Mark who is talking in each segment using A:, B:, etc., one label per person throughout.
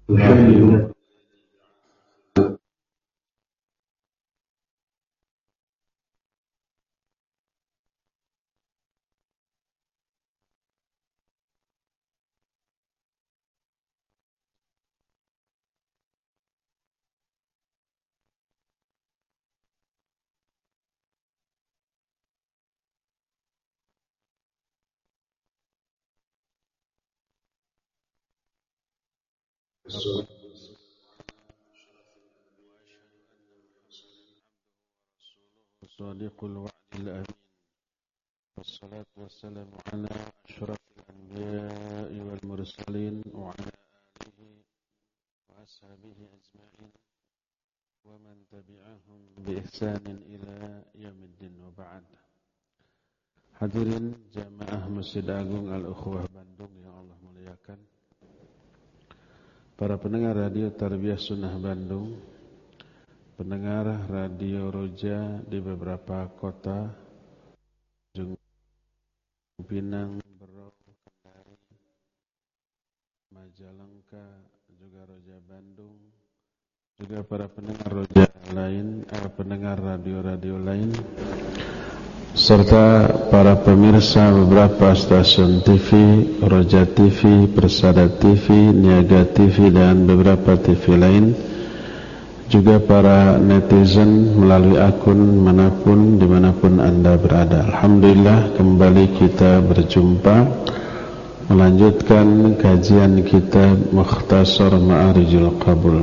A: يحل
B: صادق الوعد الأمين والصلاة والسلام على أشرف الأنبياء والمرسلين وعلى آله وأصحابه أجمعين ومن تبعهم بإحسان إلى يوم الدين وبعد. Hadirin jamaah Masjid Agung Al-Ukhwah Bandung yang Allah muliakan, para pendengar radio Tarbiyah Sunnah Bandung, pendengar radio Roja di beberapa kota, Pinang, Berau, Kendari, Majalengka, juga Roja Bandung, juga para pendengar Roja lain, pendengar radio-radio lain, serta para pemirsa beberapa stasiun TV, Roja TV, Persada TV, Niaga TV, dan beberapa TV lain, juga para netizen melalui akun manapun, dimanapun Anda berada. Alhamdulillah, kembali kita berjumpa melanjutkan kajian kitab Mukhtasar Ma'arijul Qabul.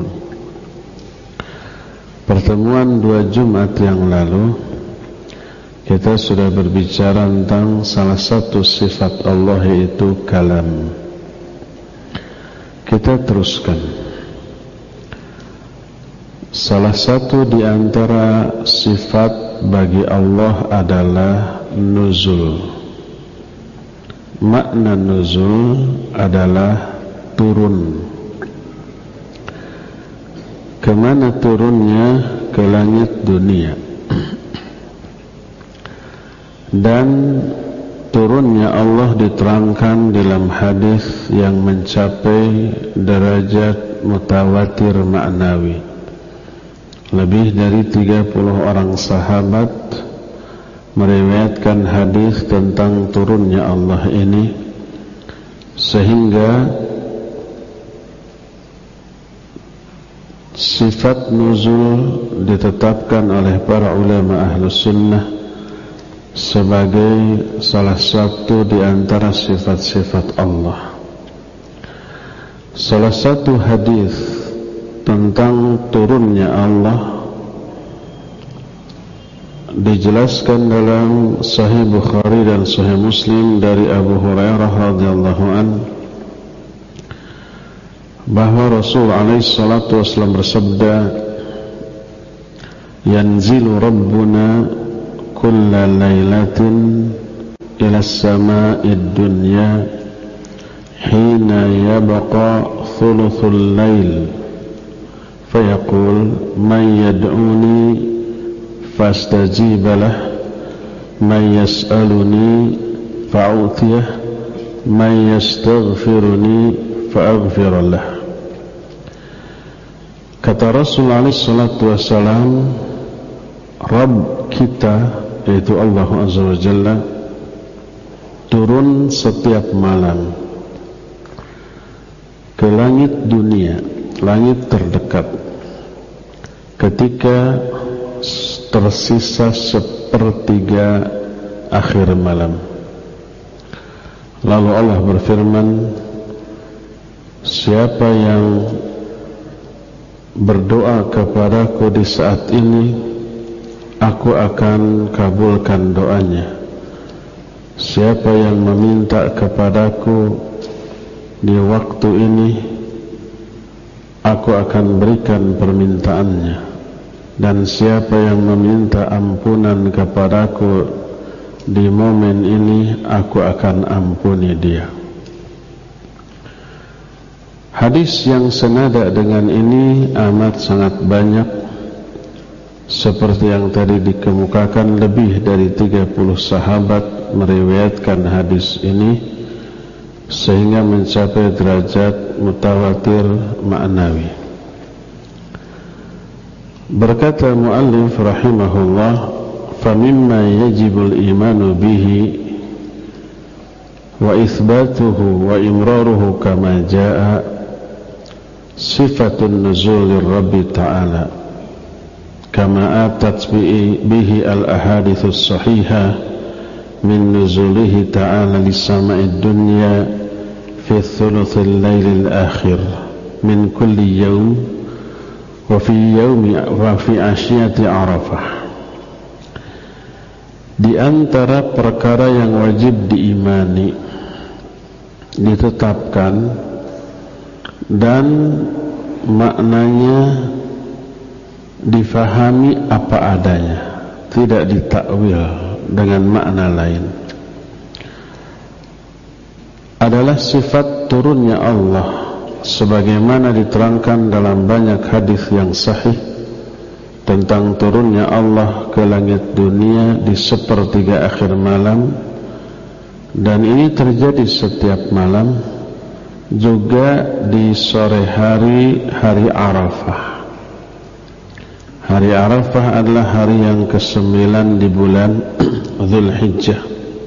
B: Pertemuan 2 Jumat yang lalu kita sudah berbicara tentang salah satu sifat Allah, yaitu kalam. Kita teruskan. Salah satu di antara sifat bagi Allah adalah nuzul. Makna nuzul adalah turun. Kemana turunnya? Ke langit dunia. Dan turunnya Allah diterangkan dalam hadis yang mencapai derajat mutawatir maknawi. Lebih dari 30 orang sahabat meriwayatkan hadis tentang turunnya Allah ini, sehingga sifat nuzul ditetapkan oleh para ulama Ahlus Sunnah sebagai salah satu di antara sifat-sifat Allah. Salah satu hadis tentang turunnya Allah dijelaskan dalam Sahih Bukhari dan Sahih Muslim dari Abu Hurairah radhiyallahu an, bahwa Rasul alaihi salatu wasallam bersabda, "Yanzilu Rabbuna kulla laylatin ila as-sama'id dunya hina yabqa thuluthul layl fayaqul man yad'uni fastajib lah, man yas'aluni fa'utiyah, man yastaghfiruni fa'aghfir lah." Kata Rasulullah sallallahu alaihi wasallam, Rabb kita, yaitu Allah Azza wa Jalla, turun setiap malam ke langit dunia, langit terdekat, ketika tersisa 1/3 akhir malam. Lalu Allah berfirman, siapa yang berdoa kepadaku di saat ini, aku akan kabulkan doanya. Siapa yang meminta kepadaku di waktu ini, aku akan berikan permintaannya. Dan siapa yang meminta ampunan kepadaku di momen ini, aku akan ampuni dia. Hadis yang senada dengan ini amat sangat banyak. Seperti yang tadi dikemukakan, lebih dari 30 sahabat meriwayatkan hadis ini, sehingga mencapai derajat mutawatir ma'nawi. Berkata muallif rahimahullah, famimma yajibul imanu bihi wa itsbatuhu wa imraruhu kama jaa sifatun nuzulir rabbi ta'ala kama atat bihi al-ahadithus sahihah min nuzulihi ta'ala lis-sama'id dunya fi thuluthil lailil akhir min kulli yawm wa fi asyiyati Arafah. Di antara perkara yang wajib diimani, ditetapkan dan maknanya difahami apa adanya, tidak ditakwil dengan makna lain, adalah sifat turunnya Allah sebagaimana diterangkan dalam banyak hadis yang sahih tentang turunnya Allah ke langit dunia di sepertiga akhir malam, dan ini terjadi setiap malam, juga di sore hari Arafah. Hari Arafah adalah hari yang ke-9 di bulan Dzulhijjah,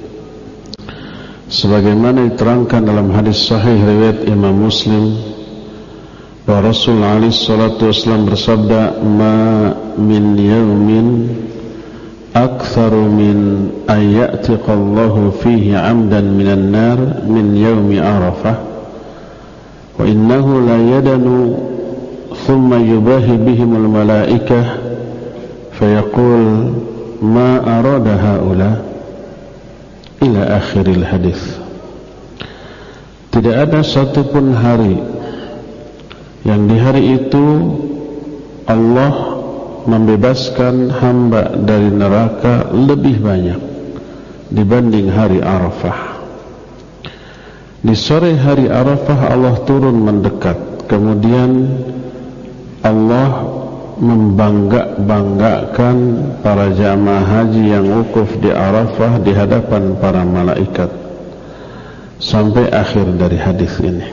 B: sebagaimana diterangkan dalam hadis sahih riwayat Imam Muslim bahwa Rasulullah SAW bersabda, ma min yawmin aktsaru min ayyatiqallahu fihi 'amdan minan nar min yawmi Arafah wa innahu la yadanu thumma yubahi bihimul malaikah fayaqul ma arada haula ila akhiril hadis. Tidak ada satupun hari yang di hari itu Allah membebaskan hamba dari neraka lebih banyak dibanding hari Arafah. Di sore hari Arafah Allah turun mendekat, kemudian Allah membangga-banggakan para jamaah haji yang wukuf di Arafah di hadapan para malaikat sampai akhir dari hadis ini.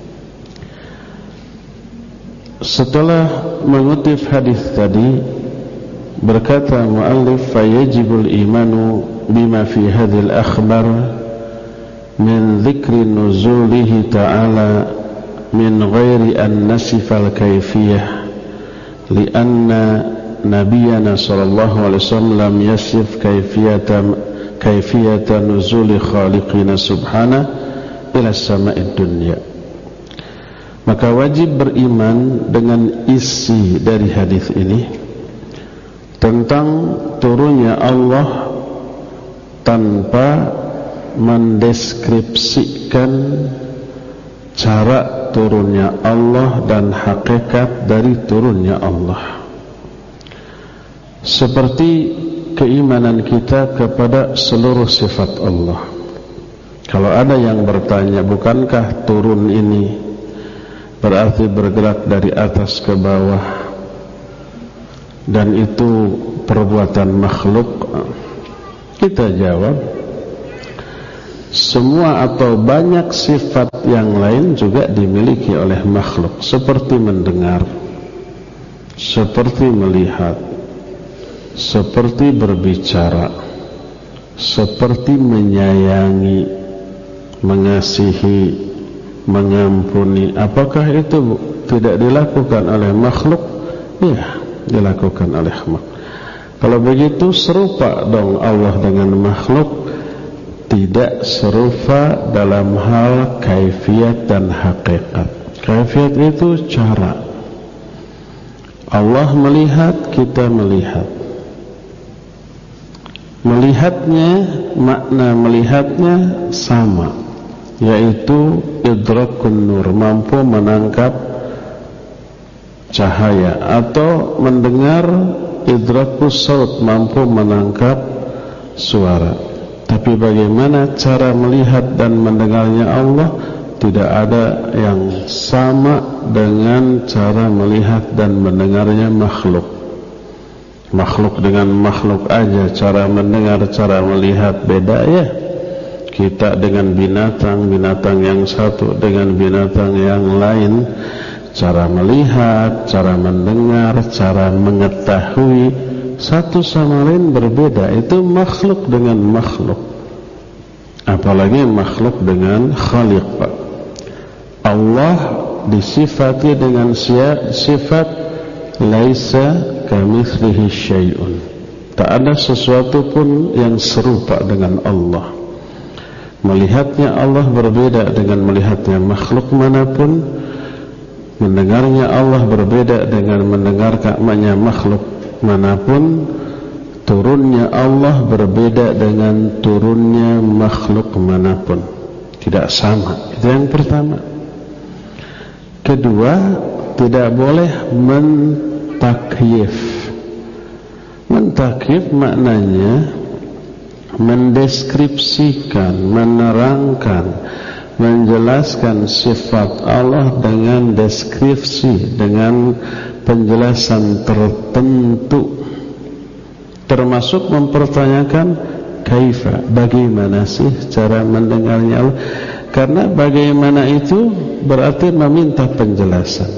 B: Setelah mengutip hadis tadi, berkata muallif, fayajibul imanu bima fi hadhil akhbar min dzikri nuzulihi ta'ala min ghairi an nasifal kayfiyah lianna nabiyana sallallahu alaihi wasallam yasif kayfiyata nuzuli khaliqina subhana ila sama'id dunya. Maka wajib beriman dengan isi dari hadis ini tentang turunnya Allah tanpa mendeskripsikan cara turunnya Allah dan hakikat dari turunnya Allah, seperti keimanan kita kepada seluruh sifat Allah. Kalau ada yang bertanya, bukankah turun ini berarti bergerak dari atas ke bawah dan itu perbuatan makhluk? Kita jawab, semua atau banyak sifat yang lain juga dimiliki oleh makhluk, seperti mendengar, seperti melihat, seperti berbicara, seperti menyayangi, mengasihi, mengampuni. Apakah itu tidak dilakukan oleh makhluk? Ya, dilakukan oleh makhluk. Kalau begitu serupa dong Allah dengan makhluk? Tidak serupa dalam hal kaifiat dan hakikat. Kaifiat itu cara. Allah melihat, kita melihat. Melihatnya, makna melihatnya sama, yaitu idrakun nur, mampu menangkap cahaya, atau mendengar idrakus saut, mampu menangkap suara. Tapi bagaimana cara melihat dan mendengarnya Allah? Tidak ada yang sama dengan cara melihat dan mendengarnya makhluk. Makhluk dengan makhluk aja cara mendengar, cara melihat beda ya. kita dengan binatang, binatang yang satu dengan binatang yang lain, cara melihat, cara mendengar, cara mengetahui satu sama lain berbeda. Itu makhluk dengan makhluk, apalagi makhluk dengan khaliq. Allah disifati dengan sifat laisa kamitslihi syai'un. Tak ada sesuatu pun yang serupa dengan Allah. Melihatnya Allah berbeda dengan melihatnya makhluk manapun. Mendengarnya Allah berbeda dengan mendengarkannya makhluk manapun. Turunnya Allah berbeda dengan turunnya makhluk manapun. Tidak sama. Itu yang pertama. Kedua, tidak boleh mentakyif. Mentakyif maknanya mendeskripsikan, menerangkan, menjelaskan sifat Allah dengan deskripsi, dengan penjelasan tertentu, termasuk mempertanyakan kaifa, bagaimana sih cara mendengarnya Allah. Karena bagaimana itu berarti meminta penjelasan.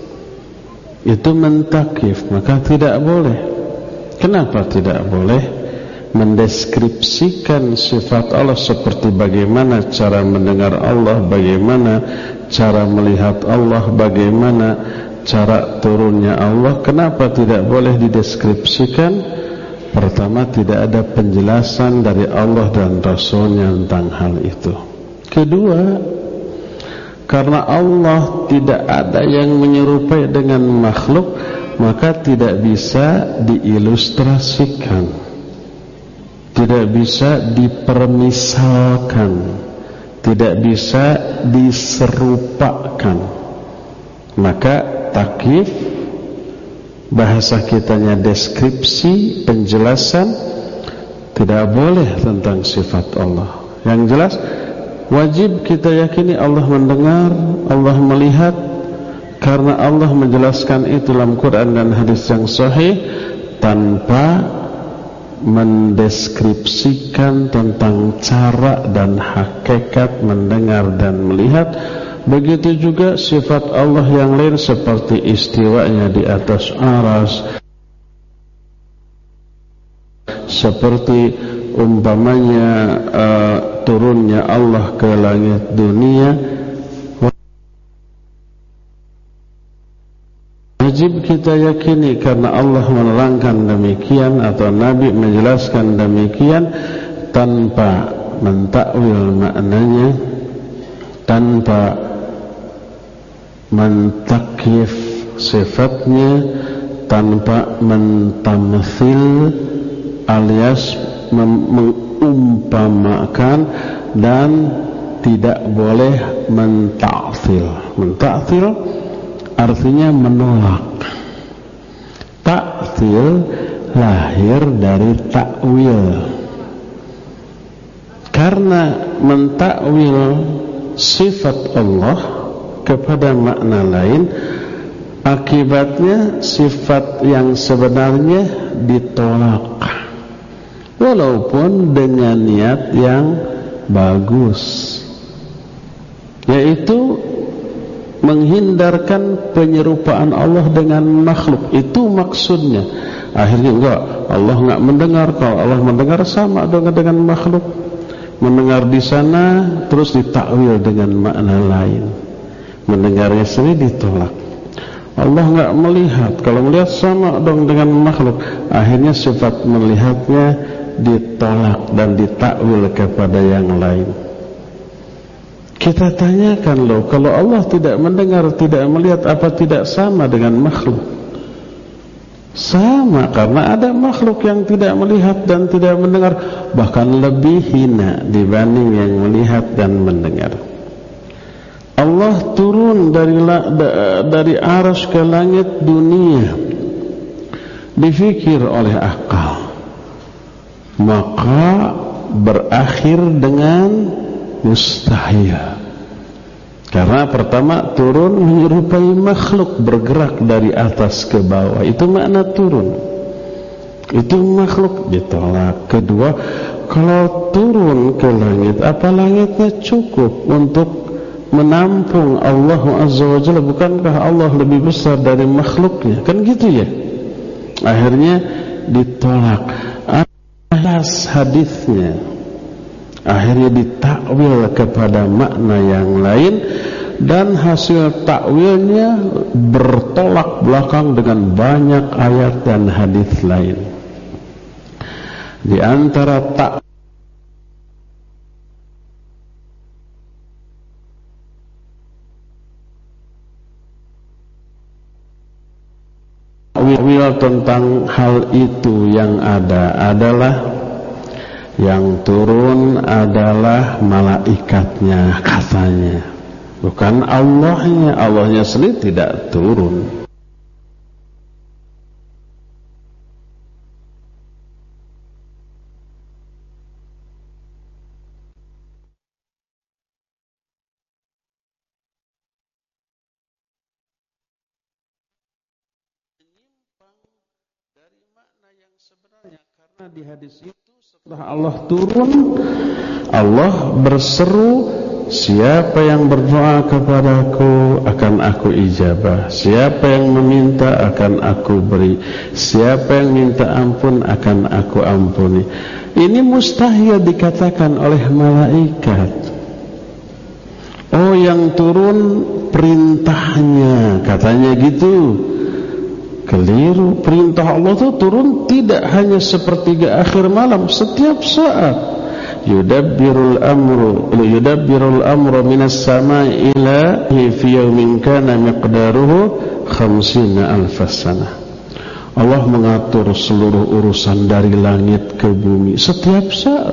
B: Itu mentakyif, maka tidak boleh. Kenapa tidak boleh mendeskripsikan sifat Allah seperti bagaimana cara mendengar Allah, bagaimana cara melihat Allah, bagaimana cara turunnya Allah? Kenapa tidak boleh dideskripsikan? Pertama, tidak ada penjelasan dari Allah dan Rasulnya tentang hal itu. Kedua, karena Allah tidak ada yang menyerupai dengan makhluk, maka tidak bisa diilustrasikan, tidak bisa dipermisalkan, tidak bisa diserupakan. Maka takyif, bahasa kitanya deskripsi, penjelasan, tidak boleh tentang sifat Allah. Yang jelas wajib kita yakini Allah mendengar, Allah melihat, karena Allah menjelaskan itu dalam Quran dan hadis yang sahih tanpa mendeskripsikan tentang cara dan hakikat mendengar dan melihat. Begitu juga sifat Allah yang lain seperti istiwanya di atas aras, seperti umpamanya turunnya Allah ke langit dunia. Wajib kita yakini karena Allah menerangkan demikian atau Nabi menjelaskan demikian tanpa mentakwil maknanya, tanpa mentakyif sifatnya, tanpa mentamthil alias mengumpamakan, dan tidak boleh menta'thil. Menta'thil artinya menolak. Ta'thil lahir dari takwil. Karena mentakwil sifat Allah kepada makna lain, akibatnya sifat yang sebenarnya ditolak, walaupun dengan niat yang bagus, yaitu menghindarkan penyerupaan Allah dengan makhluk. Itu maksudnya. Akhirnya enggak, Allah enggak mendengar. Kalau Allah mendengar sama dong dengan makhluk. Mendengar di sana terus ditakwil dengan makna lain, mendengarnya sendiri ditolak. Allah enggak melihat, kalau melihat sama dong dengan makhluk. Akhirnya sifat melihatnya ditolak dan ditakwil kepada yang lain. Kita tanyakan loh, kalau Allah tidak mendengar, tidak melihat, apa tidak sama dengan makhluk? Sama, karena ada makhluk yang tidak melihat dan tidak mendengar, bahkan lebih hina dibanding yang melihat dan mendengar. Allah turun dari arsy ke langit dunia difikir oleh akal, maka berakhir dengan mustahil. Karena pertama turun menyerupai makhluk, bergerak dari atas ke bawah. Itu makna turun. Itu makhluk ditolak. Kedua, kalau turun ke langit, apa langitnya cukup untuk menampung Allah Azza wa Jalla? Bukankah Allah lebih besar dari makhluknya? Kan gitu ya. Akhirnya ditolak atas hadisnya, akhirnya ditakwil kepada makna yang lain, dan hasil takwilnya bertolak belakang dengan banyak ayat dan hadis lain. Di antara takwil tentang hal itu yang ada adalah yang turun adalah malaikatnya katanya, bukan Allahnya. Allahnya sendiri tidak turun. Dari makna yang sebenarnya, karena di hadis itu setelah Allah turun, Allah berseru, siapa yang berdoa kepadaku akan aku ijabah, siapa yang meminta akan aku beri, siapa yang minta ampun akan aku ampuni. Ini mustahil dikatakan oleh malaikat. Oh, yang turun perintahnya, katanya gitu. Keliru. Perintah Allah itu turun tidak hanya sepertiga akhir malam, setiap saat. Yudabbirul amru minas sama'i ila fi yawmin kana miqdaruhu 50,000 sanah. Allah mengatur seluruh urusan dari langit ke bumi setiap saat.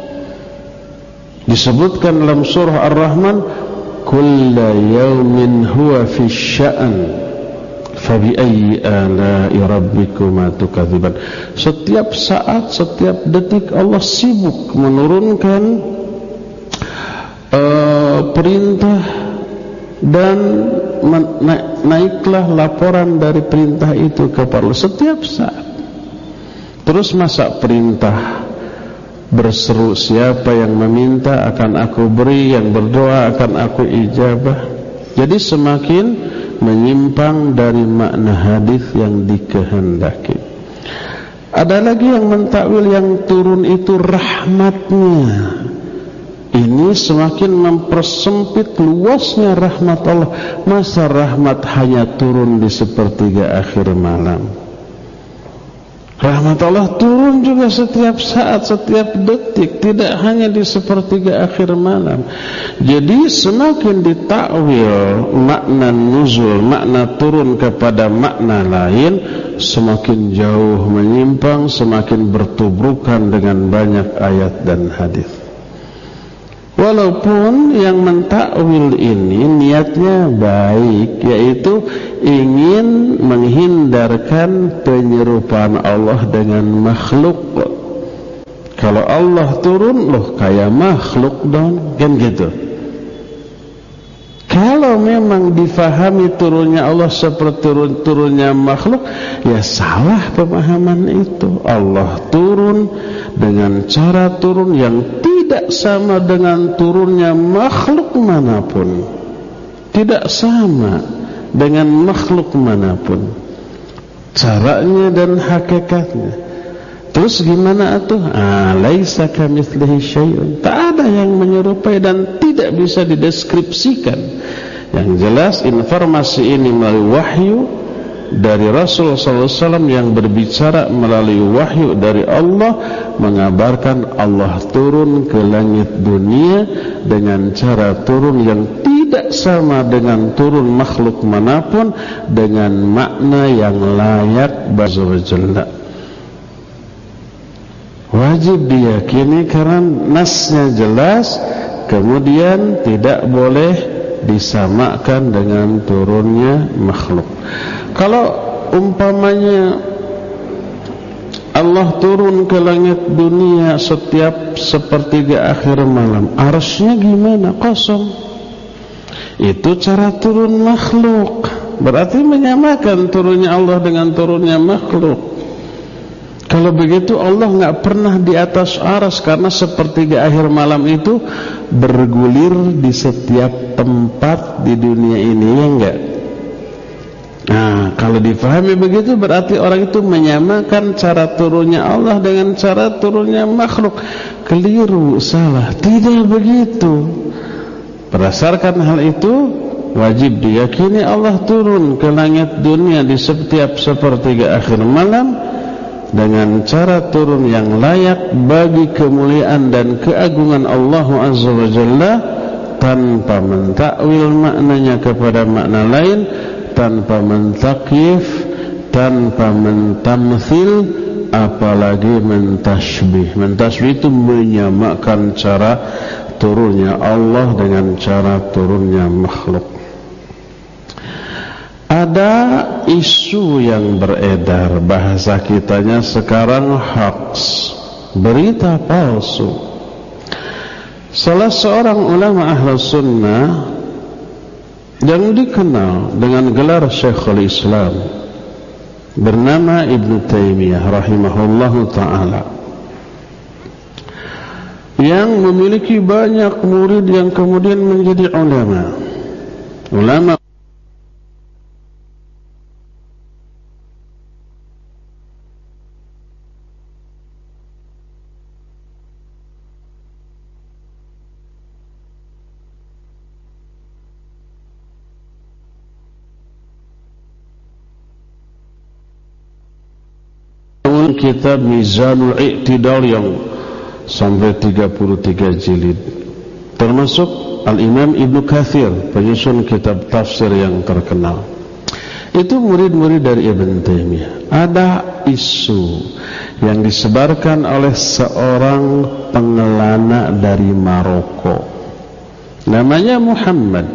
B: Disebutkan dalam surah Ar-Rahman, kulla yawmin huwa fi sya'an fabi'ayyi ala'i rabbikuma tukadziban. Setiap saat, setiap detik Allah sibuk menurunkan perintah, dan naiklah laporan dari perintah itu kepada Allah setiap saat. Terus masa perintah berseru, siapa yang meminta akan aku beri, yang berdoa akan aku ijabah. Jadi semakin menyimpang dari makna hadis yang dikehendaki. Ada lagi yang mentakwil yang turun itu rahmatnya. Ini semakin mempersempit luasnya rahmat Allah. Masa rahmat hanya turun di sepertiga akhir malam? Rahmat Allah turun juga setiap saat, setiap detik, tidak hanya di sepertiga akhir malam. Jadi semakin ditakwil makna nuzul, makna turun kepada makna lain, semakin jauh menyimpang, semakin bertubrukan dengan banyak ayat dan hadis. Walaupun yang mentakwil ini niatnya baik, yaitu ingin menghindarkan penyerupaan Allah dengan makhluk. Kalau Allah turun, loh kayak makhluk dong, kan gitu. Kalau memang difahami turunnya Allah seperti turunnya makhluk, ya salah pemahaman itu. Allah turun dengan cara turun yang tidak sama dengan turunnya makhluk manapun. Tidak sama dengan makhluk manapun caranya dan hakikatnya. Terus gimana atuh? Laisa kamitslihi syai'un. Tak ada yang menyerupai dan tidak bisa dideskripsikan. Yang jelas informasi ini melalui wahyu dari Rasul sallallahu alaihi wasallam yang berbicara melalui wahyu dari Allah, mengabarkan Allah turun ke langit dunia dengan cara turun yang tidak sama dengan turun makhluk manapun, dengan makna yang layak bazawajalla. Wajib diyakini karena nasnya jelas, kemudian tidak boleh disamakan dengan turunnya makhluk. Kalau umpamanya Allah turun ke langit dunia setiap sepertiga akhir malam, arsy-nya gimana? Kosong. Itu cara turun makhluk. Berarti menyamakan turunnya Allah dengan turunnya makhluk. Kalau begitu Allah nggak pernah di atas aras, karena sepertiga akhir malam itu bergulir di setiap tempat di dunia ini, ya enggak? Nah, kalau difahami begitu berarti orang itu menyamakan cara turunnya Allah dengan cara turunnya makhluk. Keliru, salah. Tidak begitu. Berdasarkan hal itu, wajib diyakini Allah turun ke langit dunia di setiap sepertiga akhir malam dengan cara turun yang layak bagi kemuliaan dan keagungan Allah Azza wa Jalla, tanpa mentakwil maknanya kepada makna lain, tanpa mentakyif, tanpa mentamthil, apalagi mentasbih. Mentasbih itu menyamakan cara turunnya Allah dengan cara turunnya makhluk. Ada isu yang beredar, bahasa kitanya sekarang hoax, berita palsu. Salah seorang ulama Ahlus Sunnah yang dikenal dengan gelar Syekhul Islam bernama Ibnu Taimiyah rahimahullahu ta'ala, yang memiliki banyak murid yang kemudian menjadi ulama kitab Mizanul I'tidal yang sampai 33 jilid, termasuk Al-Imam Ibnu Katsir, penyusun kitab tafsir yang terkenal. Itu murid-murid dari Ibn Taimiyah. Ada isu yang disebarkan oleh seorang pengelana dari Maroko, namanya Muhammad,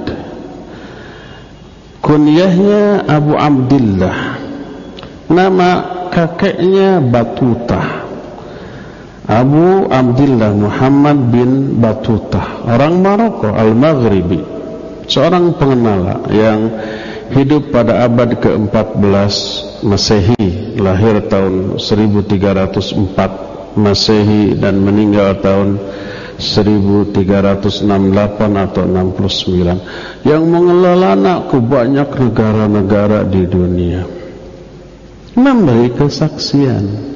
B: kunyahnya Abu Abdillah, nama kakeknya Batuta, Abu Abdillah Muhammad bin Batuta, orang Maroko Al-Maghribi, seorang pengenala yang hidup pada abad ke-14 Masehi, lahir tahun 1304 Masehi dan meninggal tahun 1368 atau 69, yang mengelola ke banyak negara-negara di dunia, memberi kesaksian.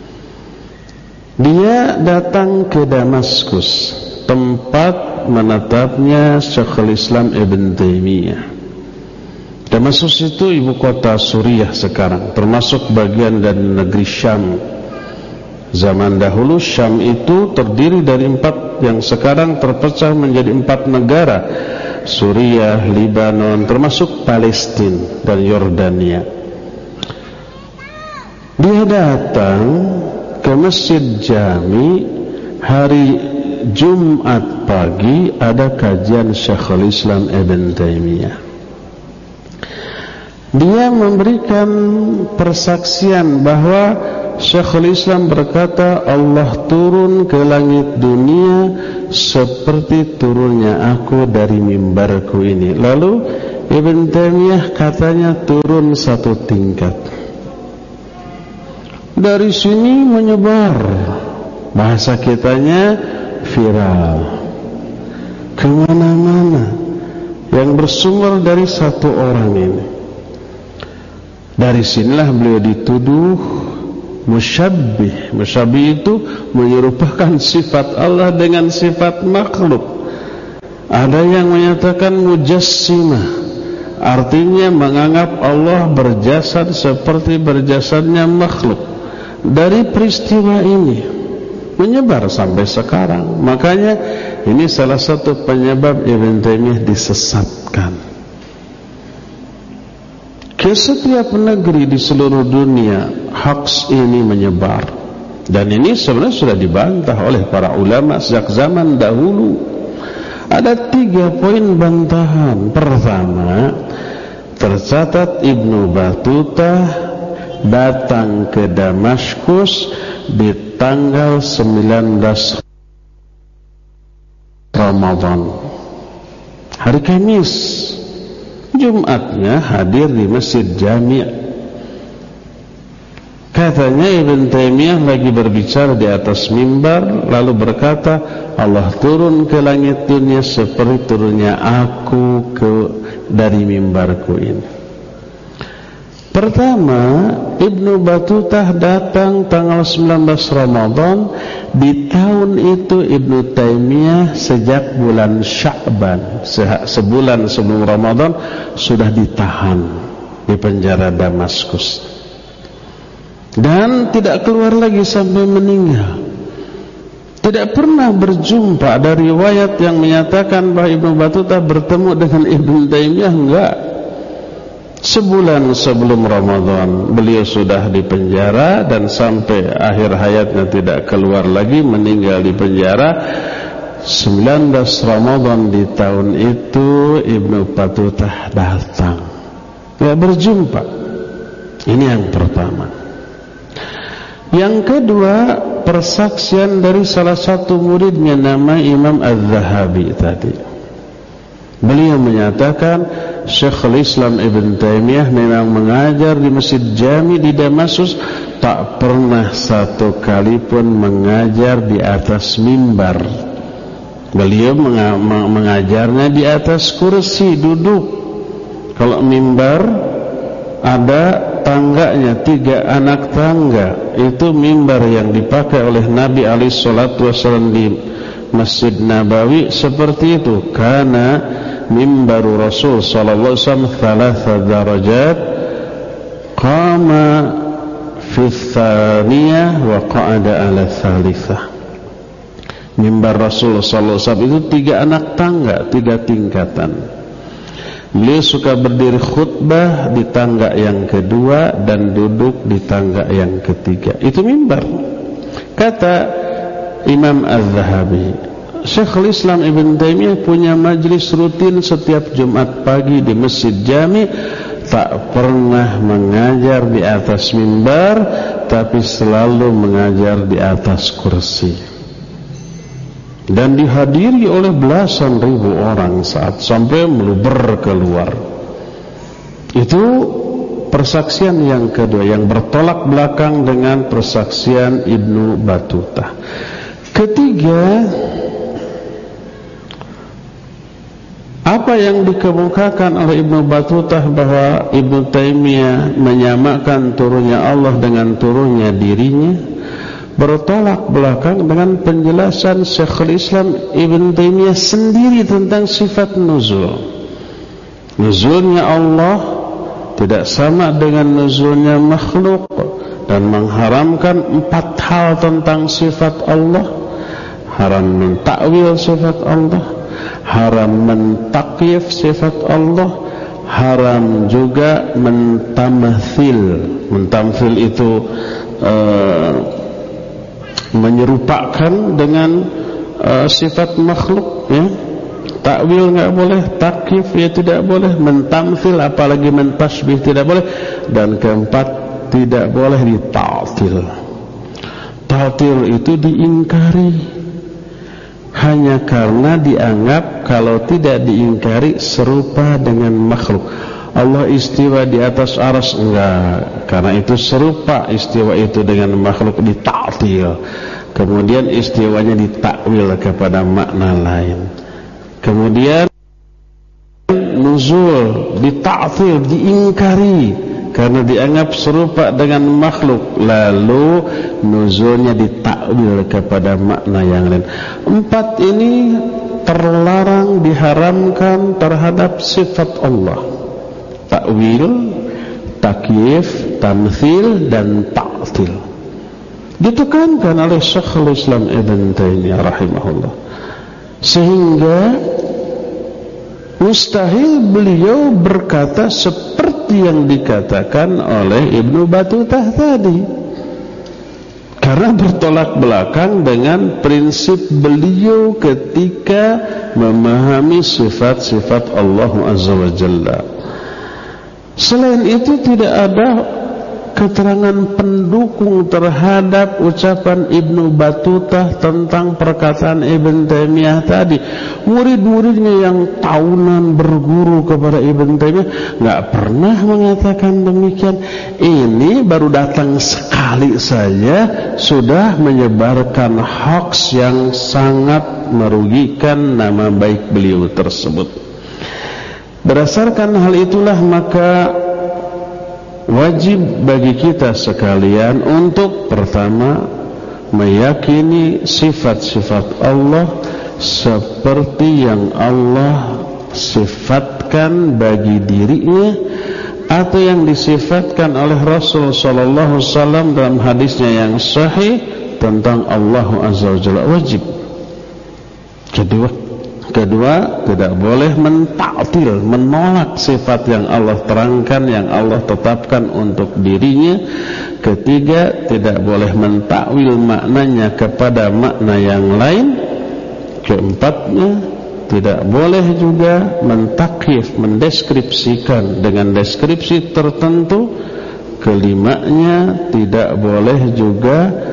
B: Dia datang ke Damaskus, tempat menetapnya Syekhul Islam Ibn Taimiyah. Damaskus itu ibu kota Suriah sekarang, termasuk bagian dari negeri Syam. Zaman dahulu Syam itu terdiri dari 4 yang sekarang terpecah menjadi 4 negara: Suriah, Libanon, termasuk Palestina dan Yordania. Dia datang ke Masjid Jami hari Jumat pagi, ada kajian Syekhul Islam Ibn Taimiyah. Dia memberikan persaksian bahwa Syekhul Islam berkata, Allah turun ke langit dunia seperti turunnya aku dari mimbarku ini. Lalu Ibn Taimiyah katanya turun 1 tingkat. Dari sini menyebar, bahasa kitanya viral, kemana-mana, yang bersumber dari 1 orang ini. Dari sinilah beliau dituduh musyabbih. Musyabbih itu menyerupakan sifat Allah dengan sifat makhluk. Ada yang menyatakan mujassimah, artinya menganggap Allah berjasad seperti berjasadnya makhluk. Dari peristiwa ini menyebar sampai sekarang. Makanya ini salah satu penyebab Ibn Taimiyah disesatkan. Ke setiap negeri di seluruh dunia hoax ini menyebar. Dan ini sebenarnya sudah dibantah oleh para ulama sejak zaman dahulu. Ada 3 poin bantahan. Pertama, tercatat Ibnu Batuta datang ke Damaskus di tanggal 19 Ramadan, hari Kamis. Jumatnya hadir di Masjid Jami'. Katanya Ibn Taimiyah lagi berbicara di atas mimbar, lalu berkata, Allah turun ke langit dunia seperti turunnya aku dari mimbarku ini. Pertama, Ibnu Battutah datang tanggal 19 Ramadan. Di tahun itu Ibnu Taimiyah sejak bulan Sya'ban, sebulan sebelum Ramadan, sudah ditahan di penjara Damaskus dan tidak keluar lagi sampai meninggal. Tidak pernah berjumpa. Ada riwayat yang menyatakan bahwa Ibnu Battutah bertemu dengan Ibnu Taimiyah, enggak. Sebulan sebelum Ramadan beliau sudah di penjara dan sampai akhir hayatnya tidak keluar lagi, meninggal di penjara. 19 Ramadan di tahun itu Ibnu Battutah datang, tidak berjumpa. Ini yang pertama. Yang kedua, persaksian dari salah satu muridnya nama Imam Az-Zahabi tadi. Beliau menyatakan Syekhul Islam Ibn Taimiyah memang mengajar di Masjid Jami di Damaskus, tak pernah satu kali pun mengajar di atas mimbar. Beliau mengajarnya di atas kursi duduk. Kalau mimbar ada tangganya, 3 anak tangga. Itu mimbar yang dipakai oleh Nabi SAW di Masjid Nabawi seperti itu. Karena mimbaru Rasul sallallahu alaihi wasallam 3 darajat, qama fi tsaniyah wa qa'ada ala tsalitsah. Mimbar Rasul sallallahu alaihi wasallam itu 3 anak tangga, 3 tingkatan. Beliau suka berdiri khutbah di tangga yang kedua dan duduk di tangga yang ketiga. Itu mimbar. Kata Imam Az-Zahabi, Syekhul Islam Ibn Taimiyah punya majlis rutin setiap Jumat pagi di Masjid Jami, tak pernah mengajar di atas mimbar, tapi selalu mengajar di atas kursi. Dan dihadiri oleh belasan ribu orang saat sampai meluber keluar. Itu persaksian yang kedua yang bertolak belakang dengan persaksian Ibnu Battutah. Ketiga, apa yang dikemukakan oleh Ibnu Battutah bahwa Ibnu Taimiyah menyamakan turunnya Allah dengan turunnya dirinya, bertolak belakang dengan penjelasan Syekhul Islam Ibn Taimiyah sendiri tentang sifat nuzul. Nuzulnya Allah tidak sama dengan nuzulnya makhluk, dan mengharamkan 4 hal tentang sifat Allah. Haram mentakwil sifat Allah, haram mentakyif sifat Allah, haram juga mentamthil. Mentamthil itu menyerupakan dengan sifat makhluk, ya. Takwil enggak boleh, takyif ya tidak boleh, mentamthil apalagi mentasbih tidak boleh, dan keempat tidak boleh dita'til. Ta'til itu diingkari hanya karena dianggap kalau tidak diingkari serupa dengan makhluk. Allah istiwa di atas arsy, enggak, karena itu serupa istiwa itu dengan makhluk, dita'til. Kemudian istiwanya ditakwil kepada makna lain. Kemudian nuzul dita'til, diingkari karena dianggap serupa dengan makhluk, lalu nuzulnya ditakwil kepada makna yang lain. 4 ini terlarang, diharamkan terhadap sifat Allah: takwil, takyif, tamthil, dan ta'til. Ditekankan oleh Syekhul Islam Ibn Taimiyah rahimahullah, sehingga mustahil beliau berkata seperti yang dikatakan oleh Ibnu Battutah tadi, karena bertolak belakang dengan prinsip beliau ketika memahami sifat-sifat Allah Azza wa Jalla. Selain itu tidak ada keterangan pendukung terhadap ucapan Ibnu Battutah tentang perkataan Ibn Taimiyah tadi. Murid-muridnya yang tahunan berguru kepada Ibn Taimiyah nggak pernah mengatakan demikian. Ini baru datang sekali saja sudah menyebarkan hoax yang sangat merugikan nama baik beliau tersebut. Berdasarkan hal itulah maka wajib bagi kita sekalian untuk pertama meyakini sifat-sifat Allah seperti yang Allah sifatkan bagi dirinya atau yang disifatkan oleh Rasul sallallahu alaihi wasallam dalam hadisnya yang sahih tentang Allah azza wa jalla. Wajib. Kedua, tidak boleh mentaktil, menolak sifat yang Allah terangkan, yang Allah tetapkan untuk dirinya. Ketiga, tidak boleh mentakwil maknanya kepada makna yang lain. Keempatnya, tidak boleh juga mentakyif, mendeskripsikan dengan deskripsi tertentu. Kelimanya, tidak boleh juga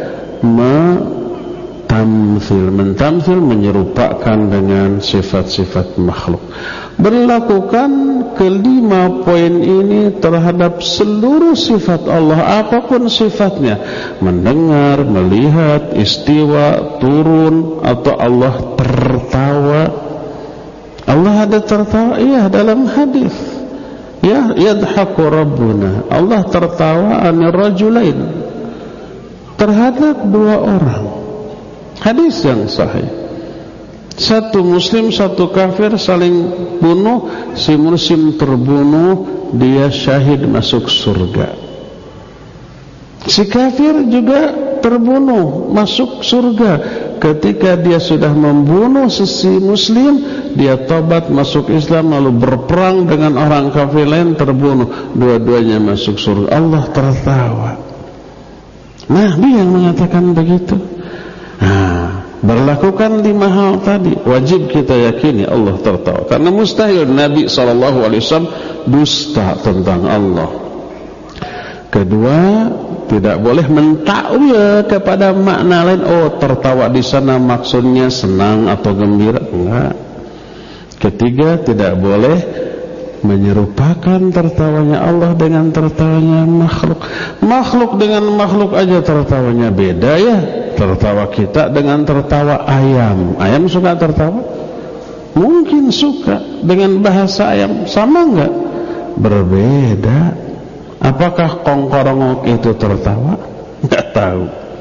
B: mentamsil menyerupakan dengan sifat-sifat makhluk. Berlakukan kelima poin ini terhadap seluruh sifat Allah apapun sifatnya, mendengar, melihat, istiwa, turun, atau Allah tertawa. Allah ada tertawa? Iya, dalam hadis ya, yadhaku rabbuna, Allah tertawa anir rajulain, terhadap dua orang. Hadis yang sahih. Satu muslim, satu kafir saling bunuh. Si muslim terbunuh, dia syahid masuk surga. Si kafir juga terbunuh, masuk surga. Ketika dia sudah membunuh si muslim, dia tobat masuk Islam lalu berperang dengan orang kafir lain, terbunuh. Dua-duanya masuk surga. Allah tertawa. Nabi yang mengatakan begitu. Berlakukan lima hal tadi, wajib kita yakini Allah tertawa. Karena mustahil Nabi SAW dusta tentang Allah. Kedua, tidak boleh mentakwil kepada makna lain. Oh, tertawa di sana maksudnya senang atau gembira. Enggak. Ketiga, tidak boleh menyerupakan tertawanya Allah dengan tertawanya makhluk. Makhluk dengan makhluk aja tertawanya beda ya. Tertawa kita dengan tertawa ayam. Ayam suka tertawa? Mungkin suka. Dengan bahasa ayam sama enggak? Berbeda. Apakah kongkorongok itu tertawa? Enggak tahu.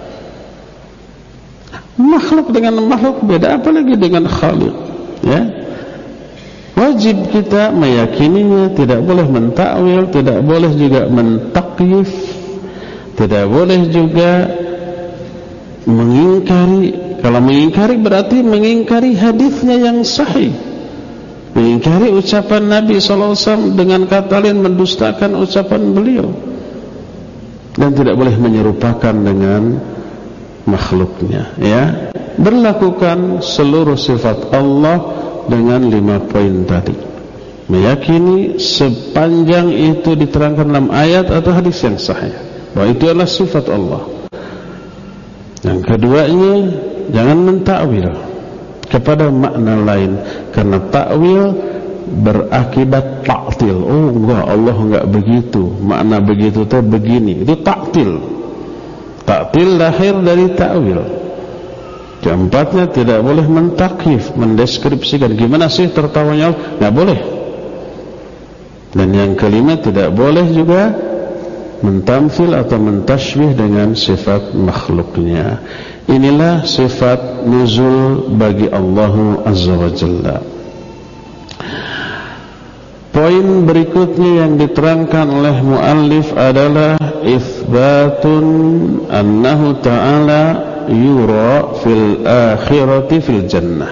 B: Makhluk dengan makhluk beda, apalagi dengan Khaliq. Ya. Wajib kita meyakininya, tidak boleh mentakwil, tidak boleh juga mentakyif, tidak boleh juga mengingkari. Kalau mengingkari berarti mengingkari hadisnya yang sahih, mengingkari ucapan Nabi SAW dengan kata lain mendustakan ucapan beliau, dan tidak boleh menyerupakan dengan makhluknya. Ya, berlakukan seluruh sifat Allah dengan 5 poin tadi. Meyakini sepanjang itu diterangkan dalam ayat atau hadis yang sahih bahwa itu adalah sifat Allah. Yang keduanya, jangan mentakwil kepada makna lain, karena takwil berakibat taktil. Oh enggak, Allah enggak begitu, makna begitu itu begini. Itu taktil. Taktil lahir dari takwil. Keempatnya, tidak boleh mentakyif, mendeskripsikan gimana sih tertawanya Allah, enggak boleh. Dan yang kelima, tidak boleh juga mentamfil atau mentasybih dengan sifat makhluknya. Inilah sifat nuzul bagi Allah Azza wa Jalla. Poin berikutnya yang diterangkan oleh muallif adalah itsbatun annahu ta'ala yura fil akhirati fil jannah.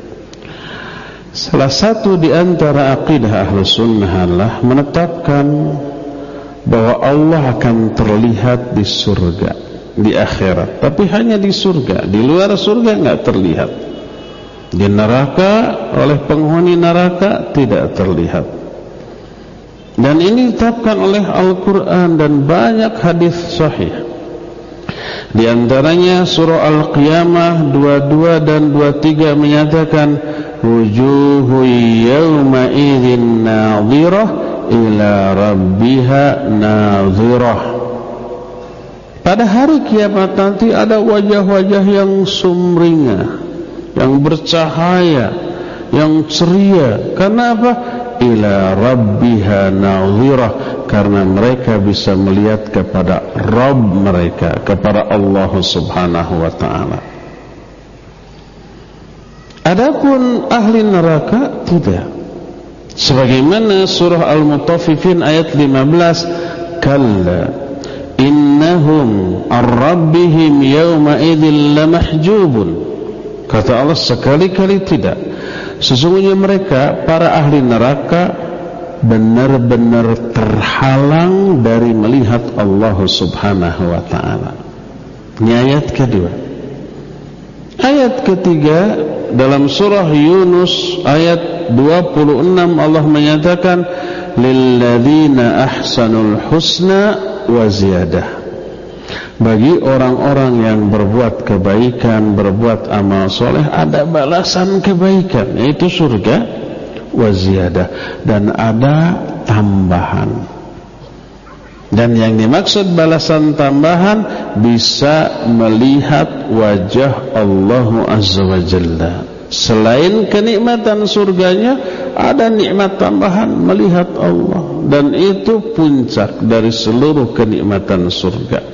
B: Salah satu di antara akidah Ahlus Sunnah adalah menetapkan bahwa Allah akan terlihat di surga, di akhirat, tapi hanya di surga. Di luar surga enggak terlihat. Di neraka oleh penghuni neraka tidak terlihat. Dan ini ditetapkan oleh Al-Quran dan banyak hadis sahih. Di antaranya surah Al-Qiyamah 22 dan 23 menyatakan wujuhu yawma idzin nadhirah ila rabbiha nadhirah. Pada hari kiamat nanti ada wajah-wajah yang sumringah, yang bercahaya, yang ceria. Karena apa? Ila rabbiha nadhirah, karena mereka bisa melihat kepada Rabb mereka, kepada Allah Subhanahu wa ta'ala. Adapun ahli neraka tidak. Sebagaimana surah Al-Mutaffifin ayat 15, kalla innahum ar-rabbihim yawma idzin lamahjubun. Kata Allah sekali-kali tidak. Sesungguhnya mereka, para ahli neraka, benar-benar terhalang dari melihat Allah Subhanahu wa ta'ala. Ini ayat kedua. Ayat ketiga dalam surah Yunus ayat 26 Allah menyatakan lilladzina ahsanul husna wa ziyadah. Bagi orang-orang yang berbuat kebaikan, berbuat amal soleh, ada balasan kebaikan, yaitu surga, wa ziyadah, dan ada tambahan. Dan yang dimaksud balasan tambahan, bisa melihat wajah Allah Azza wa Jalla. Selain kenikmatan surganya, ada nikmat tambahan, melihat Allah. Dan itu puncak dari seluruh kenikmatan surga.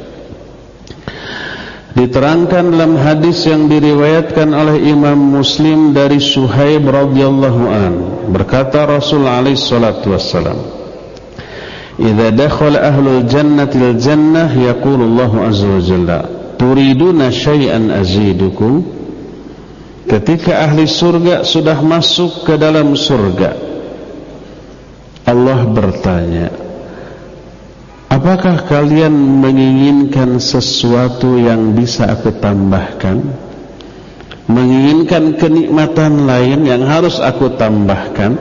B: Diterangkan dalam hadis yang diriwayatkan oleh Imam Muslim dari Suhaib radhiyallahu an, berkata Rasul alaihi salatu wassalam, idza dakhala ahlul jannati al jannah yaqulu Allah azza wa jalla turiduna syai'an azidukum. Ketika ahli surga sudah masuk ke dalam surga, Allah bertanya, apakah kalian menginginkan sesuatu yang bisa aku tambahkan? Menginginkan kenikmatan lain yang harus aku tambahkan?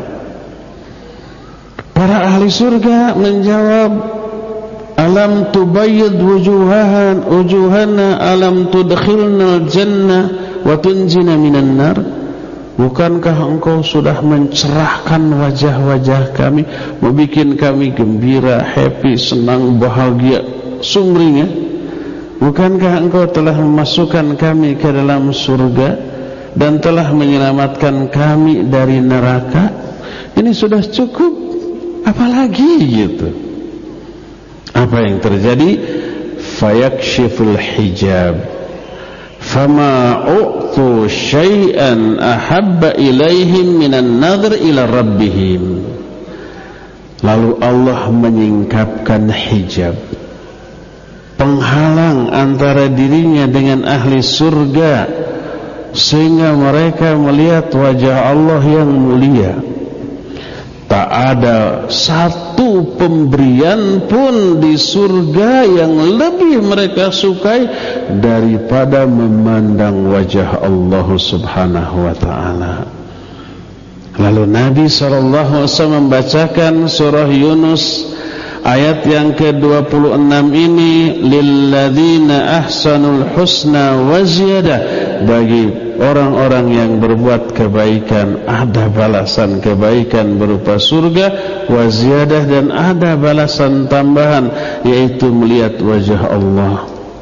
B: Para ahli surga menjawab, alam tubayyid wujuhana alam tudkhilna jannah wa tunjina minan nar. Bukankah engkau sudah mencerahkan wajah-wajah kami, membuat kami gembira, happy, senang, bahagia, sumringah? Bukankah engkau telah memasukkan kami ke dalam surga dan telah menyelamatkan kami dari neraka? Ini sudah cukup, apalagi gitu? Apa yang terjadi? Fayakshiful hijab, fama u'tu syai'an ahabba ilaihim minan nadhr ila rabbihim. Lalu Allah menyingkapkan hijab, penghalang antara dirinya dengan ahli surga, sehingga mereka melihat wajah Allah yang mulia. Tak ada satu pemberian pun di surga yang lebih mereka sukai daripada memandang wajah Allah Subhanahu wa ta'ala. Lalu Nabi SAW membacakan surah Yunus ayat yang ke-26 ini, lilladzina ahsanul husna wa ziyadah. Bagi orang-orang yang berbuat kebaikan ada balasan kebaikan berupa surga, wa ziyadah, dan ada balasan tambahan, yaitu melihat wajah Allah.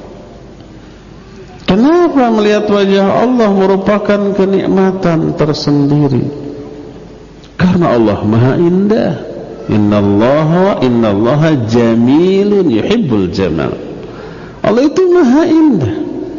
B: Kenapa melihat wajah Allah merupakan kenikmatan tersendiri? Karena Allah Maha Indah. Innallaha jamilun yuhibbul jamal. Allah itu Maha Indah.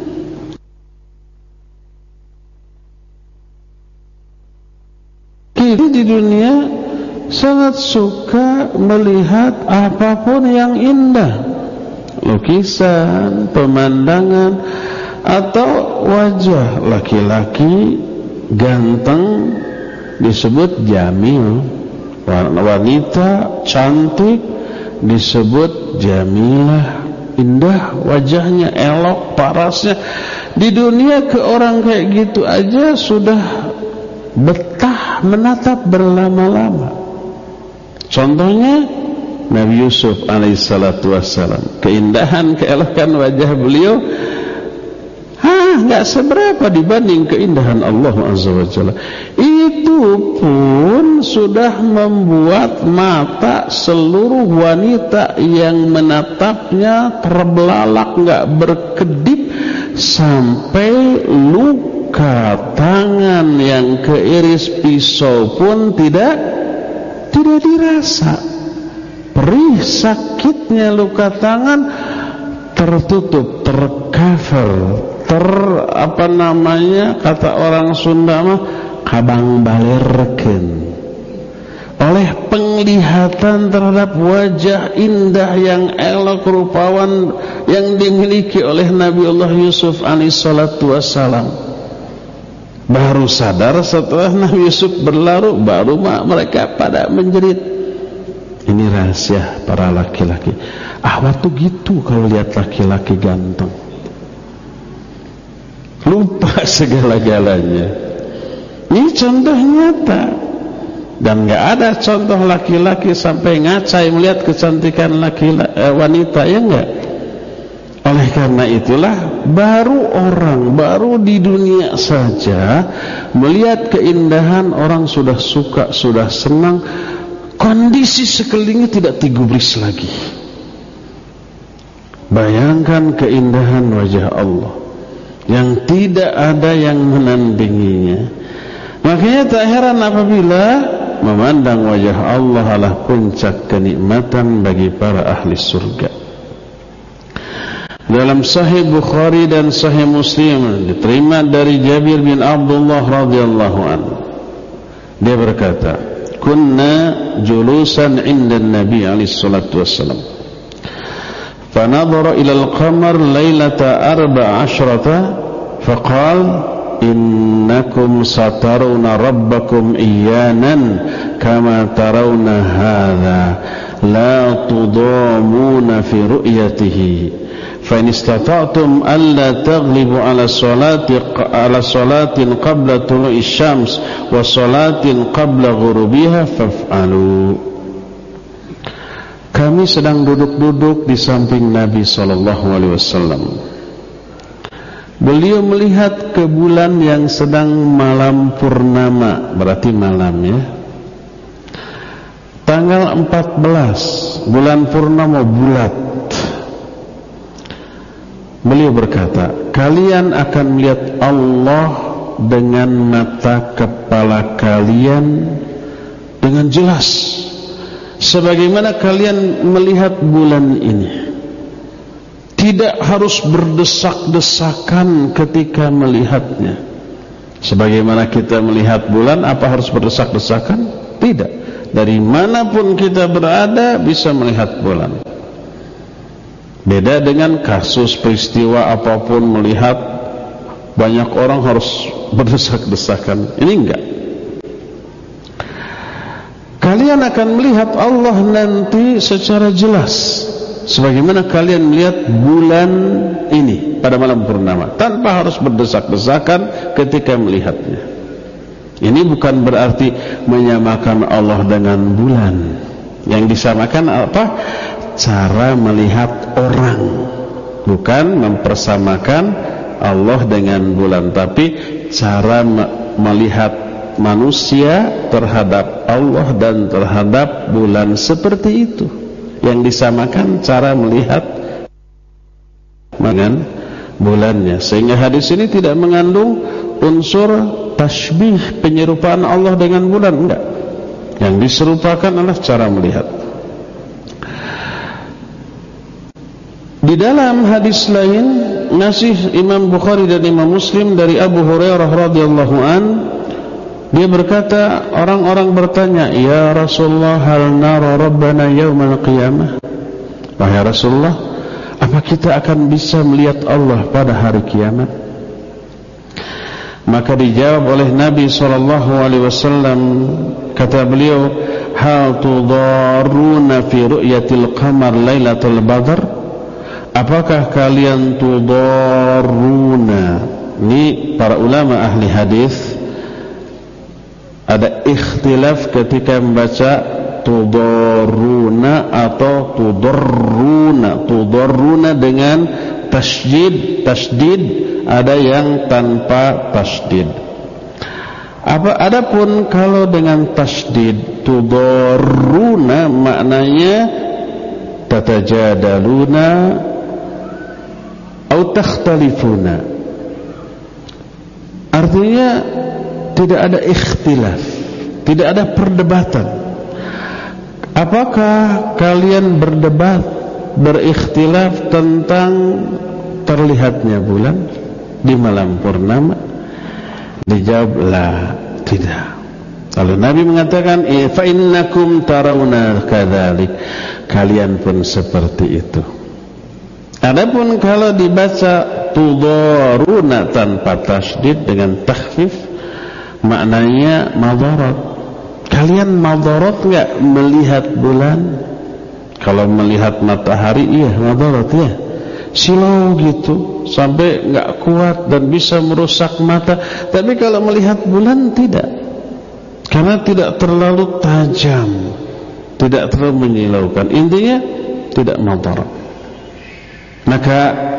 B: Kita di dunia sangat suka melihat apapun yang indah, lukisan, pemandangan, atau wajah laki-laki ganteng disebut jamil, wanita cantik disebut jamilah, indah wajahnya, elok parasnya. Di dunia ke orang kayak gitu aja sudah betah menatap berlama-lama. Contohnya Nabi Yusuf alaihissalatu wassalam. Keindahan, keelokan wajah beliau nggak seberapa dibanding keindahan Allah azza wa jalla. Itu pun sudah membuat mata seluruh wanita yang menatapnya terbelalak, nggak berkedip, sampai luka tangan yang keiris pisau pun tidak dirasa. Perih sakitnya luka tangan tertutup, tercover, kata orang Sunda mah kabang balerkeun, oleh penglihatan terhadap wajah indah yang elok rupawan yang dimiliki oleh Nabiullah Yusuf alaihissalatu wassalam. Baru sadar setelah Nabi Yusuf berlalu, baru mereka pada menjerit. Ini rahasia para laki-laki. Ahwat tuh gitu kalau lihat laki-laki ganteng, lupa segala-galanya. Ini contoh nyata. Dan gak ada contoh laki-laki sampai ngacai melihat kecantikan wanita, ya enggak? Oleh karena itulah baru di dunia saja melihat keindahan orang sudah suka, sudah senang, kondisi sekelilingnya tidak digubris lagi. Bayangkan keindahan wajah Allah yang tidak ada yang menandinginya. Makanya tak heran apabila memandang wajah Allah adalah puncak kenikmatan bagi para ahli surga. Dalam Sahih Bukhari dan Sahih Muslim diterima dari Jabir bin Abdullah radhiyallahu anhu, dia berkata, kunna julusan 'inda Nabi alaihi salatu wassalam, fanadhara ila al-qamar lailata 14 faqal innakum sataruna rabbakum iyanan kama tarawna hadha la tudamuna fi ru'yatihi fa in istata'tum alla taghlibu ala salatin qabla tulu'i syams wa salatin qabla ghurubiha faf'alu. Kami sedang duduk-duduk di samping Nabi SAW. Beliau melihat ke bulan yang sedang malam purnama, berarti malam ya, tanggal 14 bulan purnama bulat. Beliau berkata, kalian akan melihat Allah dengan mata kepala kalian dengan jelas, sebagaimana kalian melihat bulan ini. Tidak harus berdesak-desakan ketika melihatnya. Sebagaimana kita melihat bulan, apa harus berdesak-desakan? Tidak. Dari manapun kita berada bisa melihat bulan. Beda dengan kasus peristiwa apapun melihat, banyak orang harus berdesak-desakan. Ini enggak. Kalian akan melihat Allah nanti secara jelas, sebagaimana kalian melihat bulan ini pada malam purnama, tanpa harus berdesak-desakan ketika melihatnya. Ini bukan berarti menyamakan Allah dengan bulan. Yang disamakan apa? Cara melihat orang. Bukan mempersamakan Allah dengan bulan, tapi cara melihat manusia terhadap Allah dan terhadap bulan, seperti itu. Yang disamakan cara melihat dengan bulannya. Sehingga hadis ini tidak mengandung unsur tasbih, penyerupaan Allah dengan bulan, enggak. Yang diserupakan adalah cara melihat. Di dalam hadis lain masih Imam Bukhari dan Imam Muslim dari Abu Hurairah radhiyallahu an, dia berkata, orang-orang bertanya, ya Rasulullah, hal nara rabbana yaumal qiyamah? Wahai Rasulullah, apa kita akan bisa melihat Allah pada hari kiamat? Maka dijawab oleh Nabi SAW, kata beliau, hal tudaruna fi ru'yatil qamar lailatul badr? Apakah kalian tudaruna? Ini para ulama ahli hadis ada ikhtilaf ketika membaca tudarruna atau tudarruna dengan tasydid, ada yang tanpa tasydid. Adapun kalau dengan tasydid tudarruna maknanya tatajadaluna atau takhtalifuna, artinya tidak ada ikhtilaf, tidak ada perdebatan. Apakah kalian berdebat, berikhtilaf tentang terlihatnya bulan di malam purnama? Dijawablah tidak. Lalu Nabi mengatakan, fa innakum tarawna kadzalik, kalian pun seperti itu. Adapun kalau dibaca tudaruna tanpa tasydid dengan takhfif, maknanya madarat. Kalian madarat enggak melihat bulan? Kalau melihat matahari iya madarat ya. Silau gitu sampai enggak kuat dan bisa merusak mata. Tapi kalau melihat bulan tidak. Karena tidak terlalu tajam, tidak terlalu menyilaukan. Intinya tidak madarat. Maka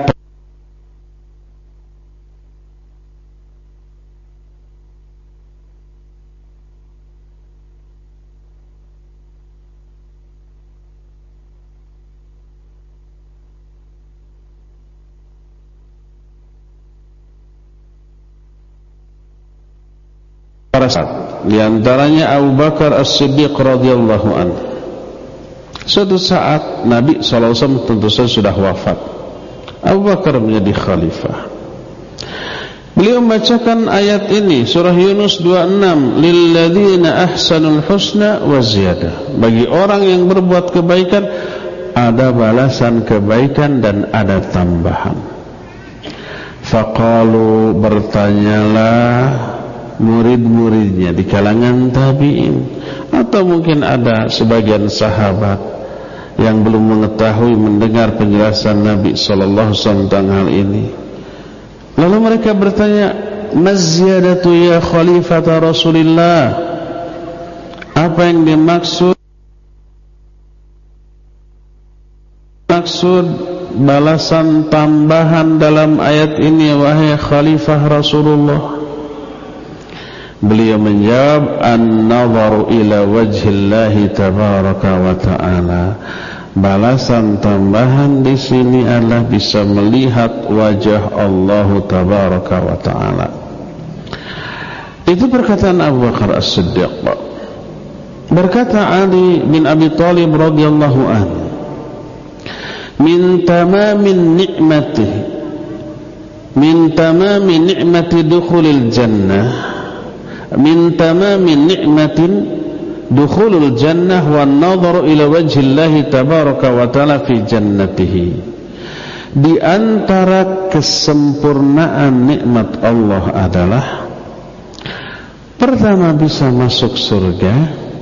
B: para sahabat, di antaranya Abu Bakar As-Siddiq radhiyallahu anhu. Suatu saat Nabi SAW tentu saja sudah wafat. Abu Bakar menjadi khalifah. Beliau membacakan ayat ini, surah Yunus 26, lilladzina ahsanul husna wa ziyadah. Bagi orang yang berbuat kebaikan ada balasan kebaikan dan ada tambahan. Faqalu, bertanyalah murid-muridnya di kalangan tabi'in, atau mungkin ada sebagian sahabat yang belum mengetahui mendengar penjelasan Nabi sallallahu alaihi wasallam tentang hal ini. Lalu mereka bertanya, "Mazziyadatu ya khalifata Rasulillah?" Apa yang dimaksud balasan tambahan dalam ayat ini wahai khalifah Rasulullah? Beliau menjawab, an-nadharu ila wajhillahi tabaraka wa ta'ala. Balasan tambahan di sini adalah bisa melihat wajah Allah tabaraka wa ta'ala. Itu perkataan Abu Bakar As-Siddiq. Berkata Ali bin Abi Thalib radhiyallahu anhu, min tamamin ni'mati dukhulil jannah, min tamamin ni'matin dukhulul jannah wan nadharu ila wajhillahi tabaraka wa ta'ala fi jannatihi. Di antara kesempurnaan nikmat Allah adalah pertama bisa masuk surga,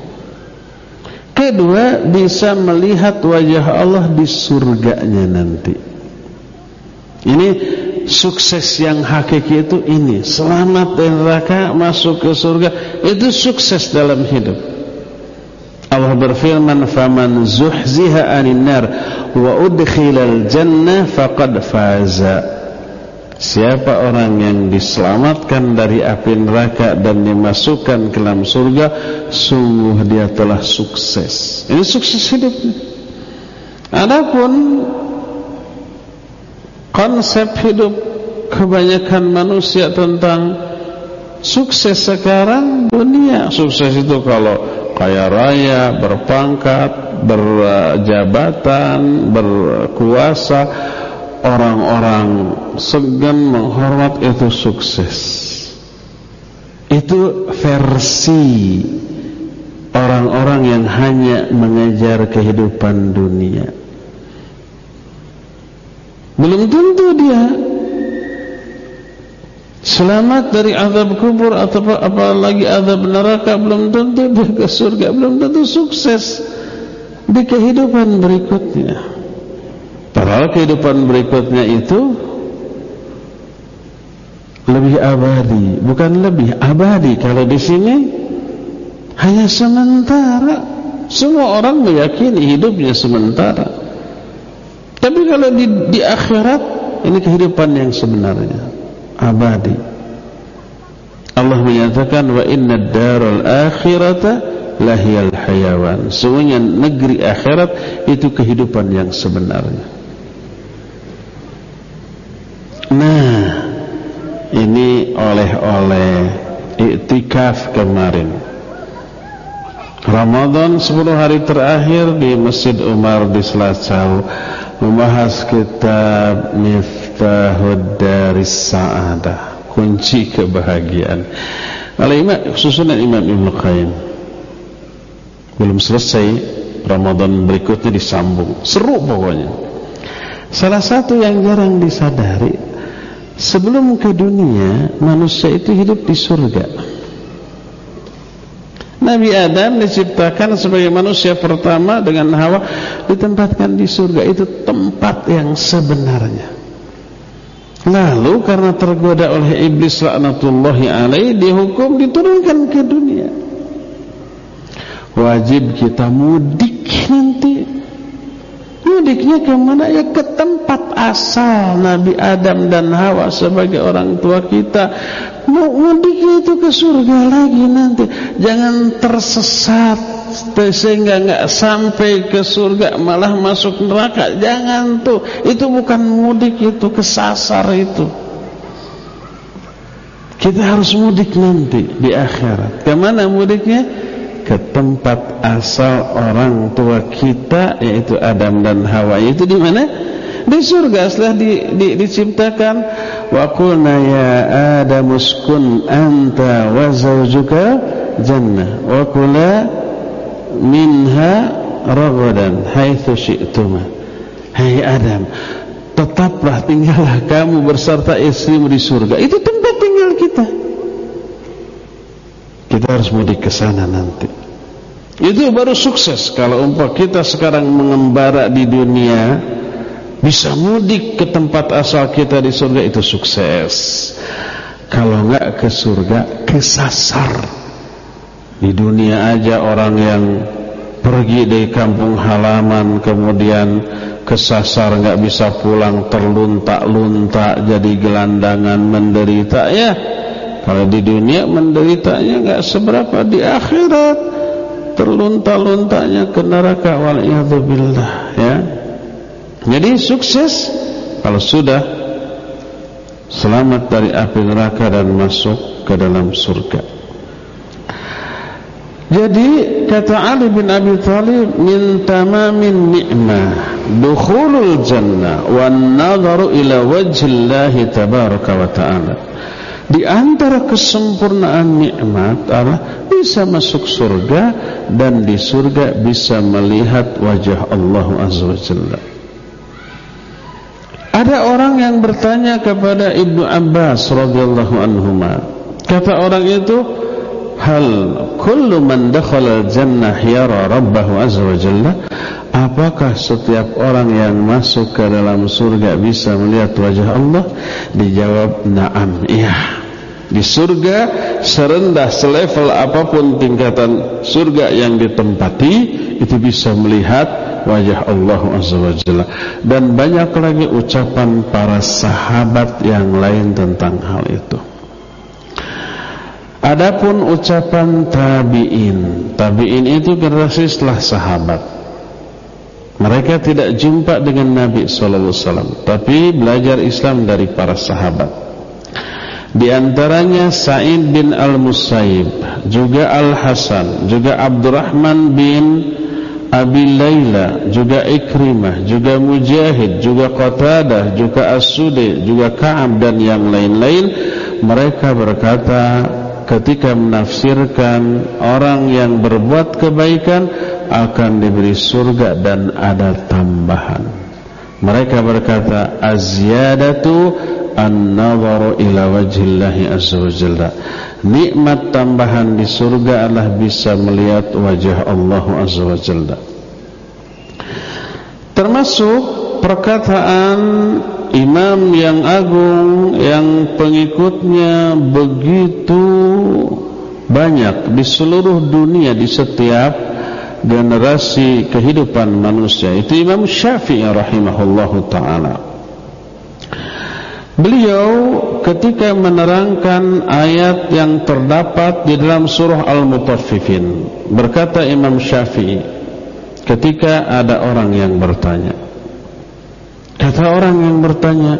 B: kedua bisa melihat wajah Allah di surganya nanti. Ini sukses yang hakiki itu ini, selamat dari neraka masuk ke surga, itu sukses dalam hidup. Allah berfirman, faman zuhziha 'anil nar wa udkhilal jannah faqad faza. Siapa orang yang diselamatkan dari api neraka dan dimasukkan ke dalam surga, sungguh dia telah sukses. Ini sukses hidupnya. Adapun konsep hidup kebanyakan manusia tentang sukses sekarang dunia. Sukses itu kalau kaya raya, berpangkat, berjabatan, berkuasa, orang-orang segan menghormat, itu sukses. Itu versi orang-orang yang hanya mengejar kehidupan dunia. Belum tentu dia selamat dari azab kubur atau apalagi azab neraka. Belum tentu dia ke surga. Belum tentu sukses di kehidupan berikutnya. Padahal kehidupan berikutnya itu lebih abadi. Bukan lebih abadi. Kalau di sini hanya sementara. Semua orang meyakini hidupnya sementara. Tapi kalau di akhirat, ini kehidupan yang sebenarnya, abadi. Allah menyatakan, wa inna ad-daral akhirata lahiyal hayawan. Sesungguhnya negeri akhirat itu kehidupan yang sebenarnya. Nah, ini oleh-oleh iktikaf kemarin. Ramadan 10 hari terakhir di Masjid Umar di Selacau membahas kitab Miftahud Daris Sa'adah, kunci kebahagiaan, oleh susunan Imam Ibnu Qayyim. Belum selesai, Ramadan berikutnya disambung. Seru pokoknya. Salah satu yang jarang disadari, sebelum ke dunia manusia itu hidup di surga. Nabi Adam diciptakan sebagai manusia pertama dengan Hawa ditempatkan di surga. Itu tempat yang sebenarnya. Lalu karena tergoda oleh iblis laknatullahi alaih, dihukum diturunkan ke dunia. Wajib kita mudik nanti. Mudiknya kemana? Ya ke tempat asal Nabi Adam dan Hawa sebagai orang tua kita. Mudiknya itu ke surga lagi nanti. Jangan tersesat sehingga nggak sampai ke surga malah masuk neraka. Jangan tuh. Itu bukan mudik, itu kesasar itu. Kita harus mudik nanti di akhirat. Kemana mudiknya? Ke tempat asal orang tua kita, yaitu Adam dan Hawa. Itu di mana? Di surga. Setelah diciptakan, wa qulna ya Adam uskun anta wa zawjuka jannah wa kula minha ragadan haitsu syi'tuma. Hai Adam, tetaplah tinggallah kamu berserta istrimu di surga. Itu tempat tinggal kita. Kita harus mudik ke sana nanti. Itu baru sukses. Kalau umpama kita sekarang mengembara di dunia, bisa mudik ke tempat asal kita di surga, itu sukses. Kalau enggak ke surga, kesasar. Di dunia aja orang yang pergi dari kampung halaman kemudian kesasar, enggak bisa pulang, terlunta-lunta, jadi gelandangan, menderita ya. Kalau di dunia menderitanya enggak seberapa, di akhirat terlunta-luntanya ke neraka, wal'iyadzubillah ya. Jadi sukses kalau sudah selamat dari api neraka dan masuk ke dalam surga. Jadi kata Ali bin Abi Thalib, min tamamin ni'mah dukhulul jannah wan nadharu ila wajhillahi tabaraka wa ta'ala. Di antara kesempurnaan nikmat adalah bisa masuk surga, dan di surga bisa melihat wajah Allah Azza wa Jalla. Ada orang yang bertanya kepada Ibnu Abbas radhiyallahu anhuma. Kata orang itu, hal kullu man dakhala al-jannah yara rabbahu azza wa jalla? Apakah setiap orang yang masuk ke dalam surga bisa melihat wajah Allah? Dijawab, na'am, iya. Di surga serendah selevel apapun tingkatan surga yang ditempati, itu bisa melihat wajah Allah azza wa jalla. Dan banyak lagi ucapan para sahabat yang lain tentang hal itu. Adapun ucapan tabi'in itu generasi setelah sahabat. Mereka tidak jumpa dengan Nabi SAW, tapi belajar Islam dari para sahabat. Di antaranya Sa'id bin Al-Musayyib, juga Al-Hasan, juga Abdurrahman bin Abi Layla, juga Ikrimah, juga Mujahid, juga Qatadah, juga As-Sudi, juga Ka'ab dan yang lain-lain. Mereka berkata ketika menafsirkan orang yang berbuat kebaikan akan diberi surga dan ada tambahan. Mereka berkata, az-ziyadatu an-nadharu ila wajhillahi azza wa jalla. Nikmat tambahan di surga adalah bisa melihat wajah Allah azza wa jalla. Termasuk perkataan imam yang agung yang pengikutnya begitu banyak di seluruh dunia, di setiap generasi kehidupan manusia, itu Imam Syafi'i rahimahullahu ta'ala. Beliau ketika menerangkan ayat yang terdapat di dalam surah Al-Mutaffifin, berkata Imam Syafi'i ketika ada orang yang bertanya, kata orang yang bertanya,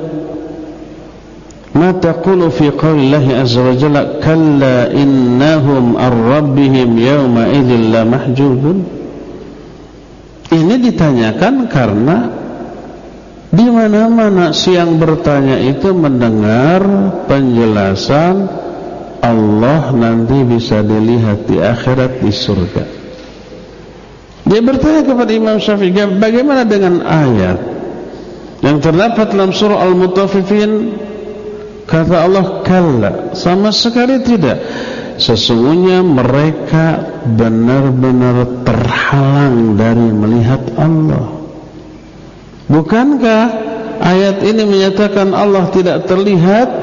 B: ma taqulu fi qaulillahi azza wa jalla kalla innahum ar-rabbihim yawma idzin la mahjubun. Ini ditanyakan karena di mana-mana si yang bertanya itu mendengar penjelasan Allah nanti bisa dilihat di akhirat di surga. Dia bertanya kepada Imam Syafi'i, bagaimana dengan ayat yang terdapat dalam surah Al-Mutaffifin? Kata Allah, kalla, sama sekali tidak. Sesungguhnya mereka benar-benar terhalang dari melihat Allah. Bukankah ayat ini menyatakan Allah tidak terlihat?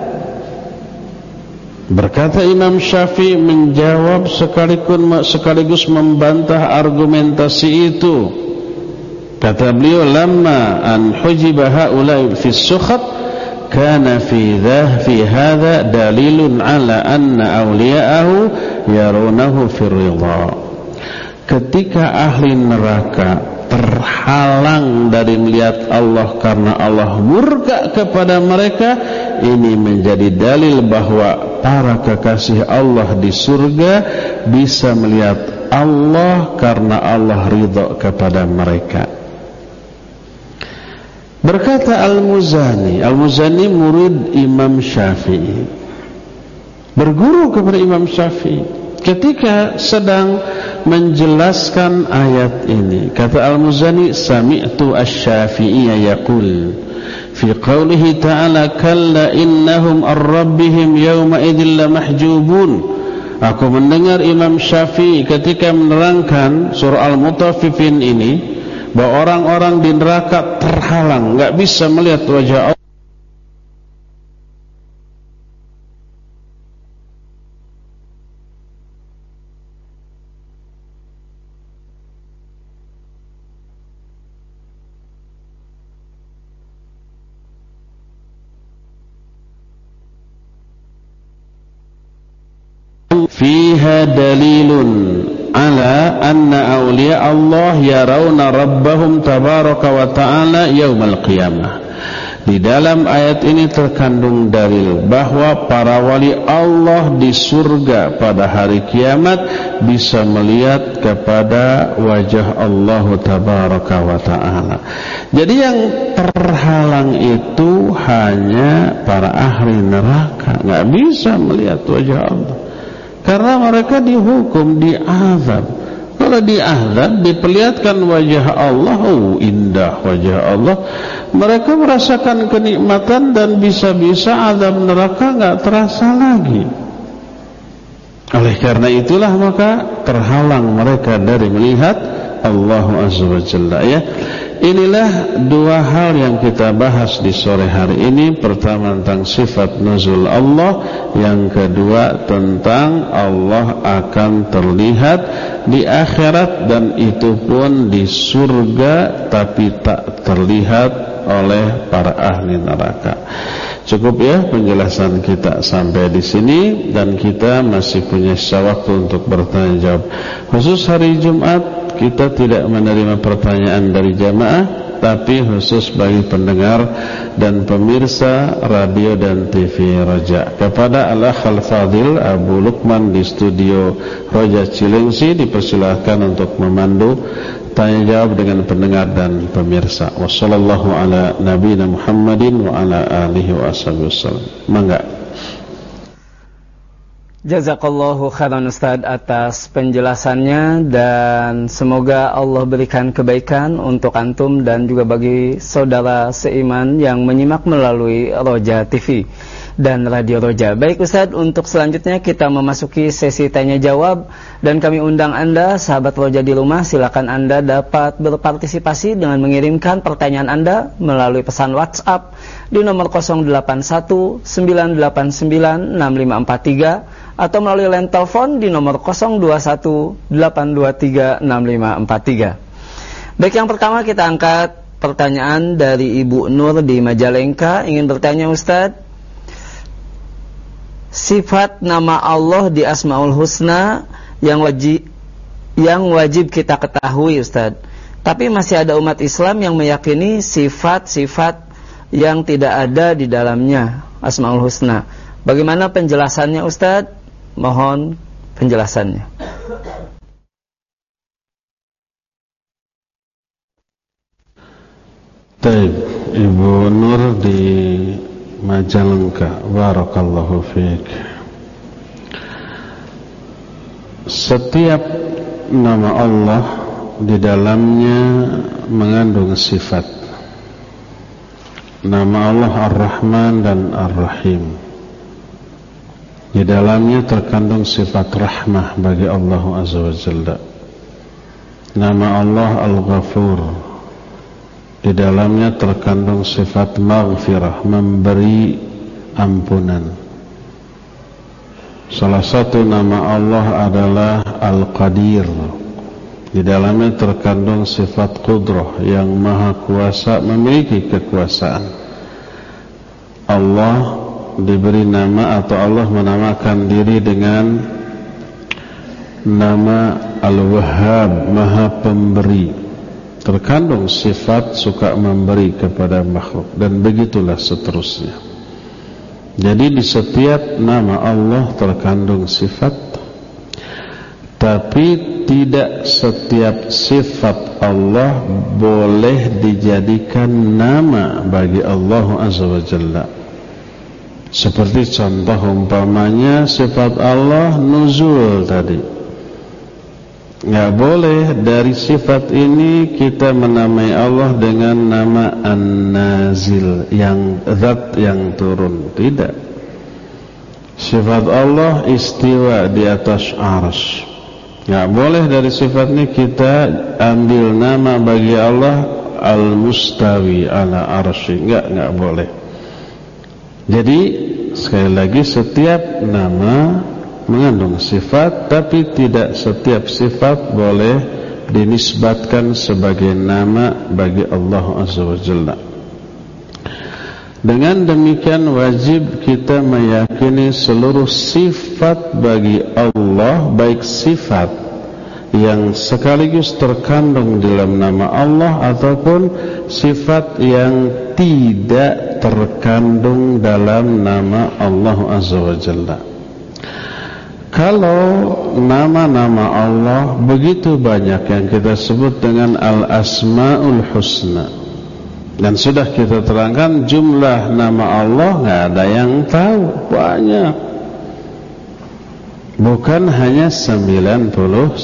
B: Berkata Imam Syafi'i menjawab sekaligus membantah argumentasi itu. Kata beliau, lamma an hujiba haula'i fi sukhat kana fi hadha dalilun ala anna awliya'ahu yarunahu fi ridha. Ketika ahli neraka terhalang dari melihat Allah karena Allah murka kepada mereka, ini menjadi dalil bahwa para kekasih Allah di surga bisa melihat Allah karena Allah ridha kepada mereka. Berkata Al-Muzani murid Imam Syafi'i, berguru kepada Imam Syafi'i, ketika sedang menjelaskan ayat ini, kata Al-Muzani, sami'tu asy-Syafi'iyya yaqul fi qoulihi ta'ala kalla innahum ar-rabbihim yawma idzin lamahjubun. Aku mendengar Imam Syafi'i ketika menerangkan surah Al-Mutaffifin ini, bahwa orang-orang di neraka terhalang, enggak bisa melihat wajah Allah. Fiha dalilun ala anna awliya Allah yarawna rabbahum tabaraka wa ta'ala yaumal qiyamah. Di dalam ayat ini terkandung dalil bahwa para wali Allah di surga pada hari kiamat bisa melihat kepada wajah Allah tabaraka wa ta'ala. Jadi yang terhalang itu hanya para ahli neraka, enggak bisa melihat wajah Allah. Karena mereka dihukum, diazab. Kalau diazab, diperlihatkan wajah Allah, oh indah wajah Allah, mereka merasakan kenikmatan dan bisa-bisa azab neraka enggak terasa lagi. Oleh karena itulah maka terhalang mereka dari melihat Allah Azza wa Jalla, ya. Inilah dua hal yang kita bahas di sore hari ini. Pertama tentang sifat nuzul Allah, yang kedua tentang Allah akan terlihat di akhirat, dan itu pun di surga tapi tak terlihat oleh para ahli neraka. Cukup ya penjelasan kita sampai di sini, dan kita masih punya sisa waktu untuk bertanya jawab. Khusus hari Jumat kita tidak menerima pertanyaan dari jamaah, tapi khusus bagi pendengar dan pemirsa radio dan TV Raja. Kepada Al-Akh Al-Fadil Abu Lukman di studio Raja Cilengsi, dipersilahkan untuk memandu tanya jawab dengan pendengar dan pemirsa. Wassallallahu ala nabiyina Muhammadin wa ala alihi wa ashabihi wasallam. Mangga.
A: Jazakallahu khairan Ustaz atas penjelasannya, dan semoga Allah berikan kebaikan untuk antum dan juga bagi saudara seiman yang menyimak melalui Roja TV. dan Radio Roja. Baik Ustadz, untuk selanjutnya kita memasuki sesi tanya jawab, dan kami undang Anda sahabat Roja di rumah, silakan Anda dapat berpartisipasi dengan mengirimkan pertanyaan Anda melalui pesan WhatsApp di nomor 0819896543 atau melalui line telepon di nomor 0218236543. Baik, yang pertama kita angkat pertanyaan dari Ibu Nur di Majalengka, ingin bertanya Ustadz, sifat nama Allah di Asmaul Husna yang wajib kita ketahui Ustadz, tapi masih ada umat Islam yang meyakini sifat-sifat yang tidak ada di dalamnya Asmaul Husna. Bagaimana penjelasannya Ustadz? Mohon penjelasannya.
B: Baik, Ibu Nur di Majalengka, barakallahu fiik. Setiap nama Allah di dalamnya mengandung sifat. Nama Allah Ar-Rahman dan Ar-Rahim. Di dalamnya terkandung sifat rahmah bagi Allah Azza wa Jalla. Nama Allah Al-Ghafur. Di dalamnya terkandung sifat maghfirah, memberi ampunan. Salah satu nama Allah adalah Al-Qadir. Di dalamnya terkandung sifat qudrah, yang maha kuasa, memiliki kekuasaan. Allah diberi nama, atau Allah menamakan diri dengan nama Al-Wahhab, maha pemberi. Terkandung sifat suka memberi kepada makhluk, dan begitulah seterusnya. Jadi di setiap nama Allah terkandung sifat, tapi tidak setiap sifat Allah boleh dijadikan nama bagi Allah Azza wa Jalla. Seperti contoh umpamanya sifat Allah nuzul tadi. Nggak boleh dari sifat ini kita menamai Allah dengan nama An-Nazil, yang zat yang turun. Tidak. Sifat Allah istiwa di atas arsy. Nggak boleh dari sifat ini kita ambil nama bagi Allah Al-Mustawi ala arsy. Nggak boleh. Jadi sekali lagi, setiap nama mengandung sifat, tapi tidak setiap sifat boleh dinisbatkan sebagai nama bagi Allah Azza wa Jalla. Dengan demikian wajib kita meyakini seluruh sifat bagi Allah, baik sifat yang sekaligus terkandung dalam nama Allah ataupun sifat yang tidak terkandung dalam nama Allah Azza wa Jalla. Kalau nama-nama Allah begitu banyak yang kita sebut dengan Al-Asma'ul Husna, dan sudah kita terangkan jumlah nama Allah nggak ada yang tahu, banyak. Bukan hanya 99.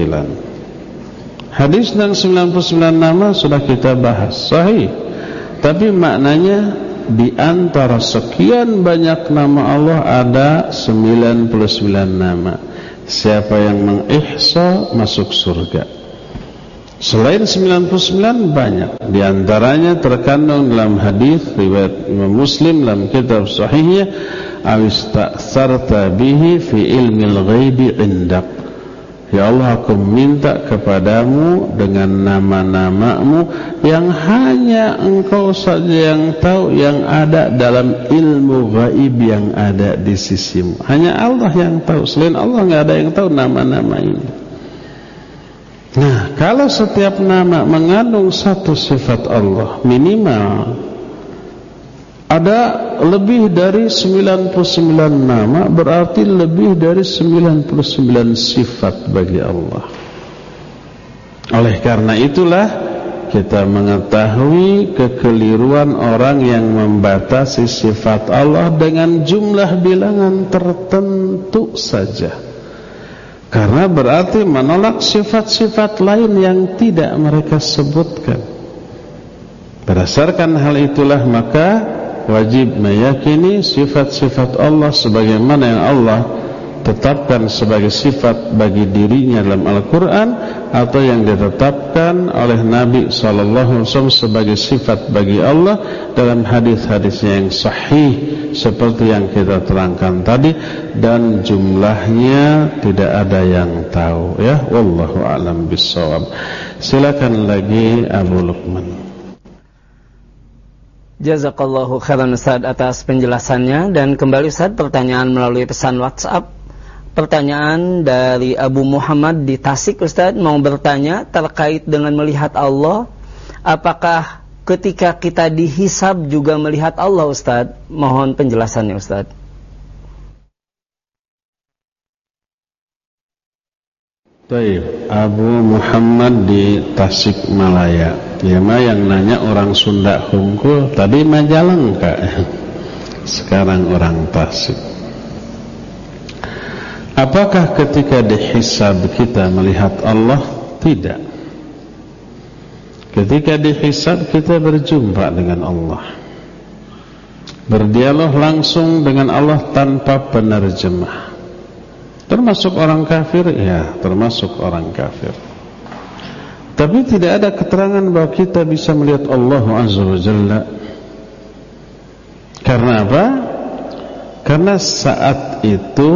B: Hadis dan 99 nama sudah kita bahas, sahih. Tapi maknanya di antara sekian banyak nama Allah ada 99 nama. Siapa yang mengihsa masuk surga. Selain 99 banyak. Di antaranya terkandung dalam hadis riwayat Imam Muslim dalam kitab sahihnya, "Awista'sarta bihi fi ilmil ghaibi indak." Ya Allah, aku minta kepadamu dengan nama-namamu yang hanya Engkau saja yang tahu, yang ada dalam ilmu gaib yang ada di sisimu. Hanya Allah yang tahu, selain Allah nggak ada yang tahu nama-nama ini. Nah, kalau setiap nama mengandung satu sifat Allah, minimal ada lebih dari 99 nama, berarti lebih dari 99 sifat bagi Allah. Oleh karena itulah kita mengetahui kekeliruan orang yang membatasi sifat Allah dengan jumlah bilangan tertentu saja. Karena berarti menolak sifat-sifat lain yang tidak mereka sebutkan. Berdasarkan hal itulah maka wajib meyakini sifat-sifat Allah sebagaimana yang Allah tetapkan sebagai sifat bagi dirinya dalam Al-Quran, atau yang ditetapkan oleh Nabi SAW sebagai sifat bagi Allah dalam hadis-hadisnya yang sahih seperti yang kita terangkan tadi, dan jumlahnya tidak ada yang tahu, ya. Wallahu a'lam bishawab. Silakan lagi Abu Luqman.
A: Jazakallahu khairan Ustaz atas penjelasannya. Dan kembali Ustaz, pertanyaan melalui pesan WhatsApp. Pertanyaan dari Abu Muhammad di Tasik, Ustaz, mau bertanya terkait dengan melihat Allah. Apakah ketika kita dihisab juga melihat Allah, Ustaz? Mohon penjelasannya, Ustaz.
B: Baik, Abu Muhammad di Tasikmalaya. Ya mah yang nanya orang Sunda Hungkul, tadi Majalengka. Sekarang orang Tasik. Apakah ketika dihisab kita melihat Allah? Tidak. Ketika dihisab kita berjumpa dengan Allah, berdialog langsung dengan Allah tanpa penerjemah. Termasuk orang kafir? Ya, termasuk orang kafir. Tapi tidak ada keterangan bahwa kita bisa melihat Allah Azza wa Jalla. Karena apa? Karena saat itu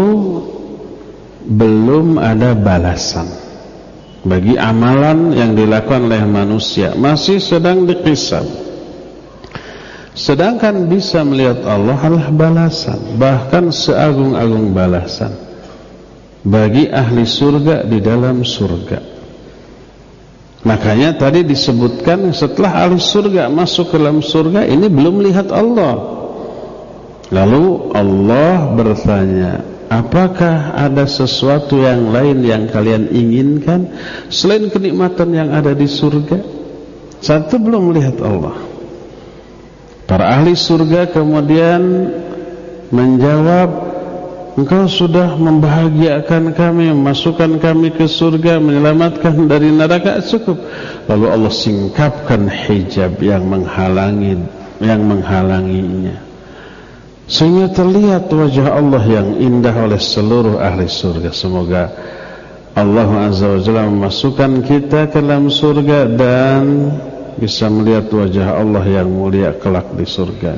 B: belum ada balasan bagi amalan yang dilakukan oleh manusia, masih sedang dihisab. Sedangkan bisa melihat Allah adalah balasan, bahkan seagung-agung balasan bagi ahli surga di dalam surga. Makanya tadi disebutkan setelah ahli surga masuk ke dalam surga ini belum melihat Allah. Lalu Allah bertanya, apakah ada sesuatu yang lain yang kalian inginkan selain kenikmatan yang ada di surga? Satu belum melihat Allah. Para ahli surga kemudian menjawab, engkau sudah membahagiakan kami, memasukkan kami ke surga, menyelamatkan dari neraka, cukup. Lalu Allah singkapkan hijab yang menghalanginya, sehingga terlihat wajah Allah yang indah oleh seluruh ahli surga. Semoga Allah Azza wa Jalla memasukkan kita ke dalam surga dan bisa melihat wajah Allah yang mulia kelak di surga.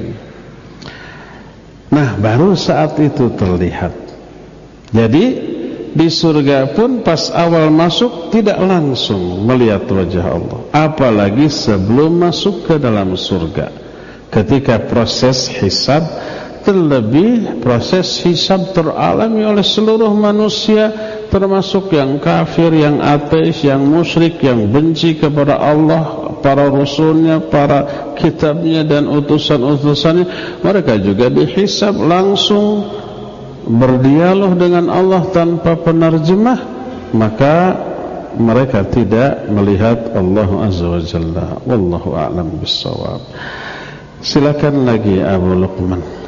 B: Nah, baru saat itu terlihat. Jadi di surga pun pas awal masuk tidak langsung melihat wajah Allah, apalagi sebelum masuk ke dalam surga. Ketika proses hisab, terlebih proses hisab teralami oleh seluruh manusia, termasuk yang kafir, yang ateis, yang musyrik, yang benci kepada Allah, para rasulnya, para kitabnya dan utusan-utusannya. Mereka juga dihisab langsung, berdialog dengan Allah tanpa penerjemah. Maka mereka tidak melihat Allah Azza wa Jalla. Wallahu a'lam bishawab. Silakan lagi Abu Luqman.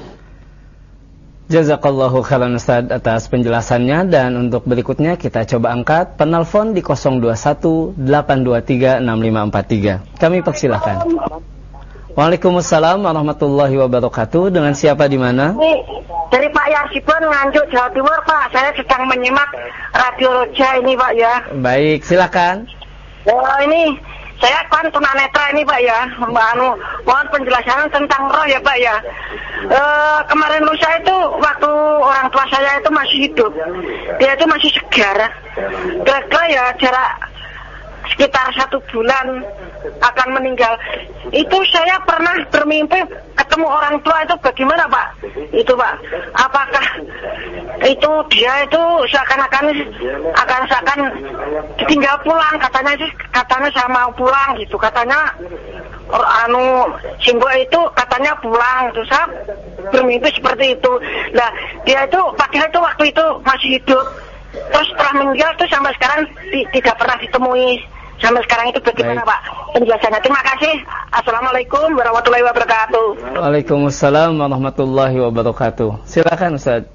A: Jazakallahu khairan Ustaz atas penjelasannya. Dan untuk berikutnya kita coba angkat penelpon di 021-823-6543. Kami persilahkan. Waalaikumsalam warahmatullahi wabarakatuh. Dengan siapa di mana?
C: Dari Pak Yarsipon, Nganjuk, Jawa Timur, Pak. Saya sedang menyimak Radio Roja ini, Pak, ya.
A: Baik, silakan.
C: Ini saya kan tunanetra ini, Pak, ya. Mohon penjelasan tentang roh ya, Pak, ya. Kemarin lusa itu waktu orang tua saya itu masih hidup, dia itu masih segar. Kira-kira ya jarak sekitar 1 bulan akan meninggal. Itu saya pernah bermimpi ketemu orang tua itu bagaimana, Pak? Itu, Pak. Apakah itu dia itu seakan-akan ditinggal pulang, katanya saya mau pulang gitu, katanya Simbo itu katanya pulang, terus saya bermimpi seperti itu. Nah, dia itu padahal itu waktu itu masih hidup, terus setelah meninggal tuh sampai sekarang tidak pernah ditemui. Sampai sekarang itu bagaimana, Pak, penjelasannya? Terima kasih. Assalamualaikum warahmatullahi wabarakatuh.
A: Waalaikumsalam warahmatullahi wabarakatuh. Silakan Ustaz.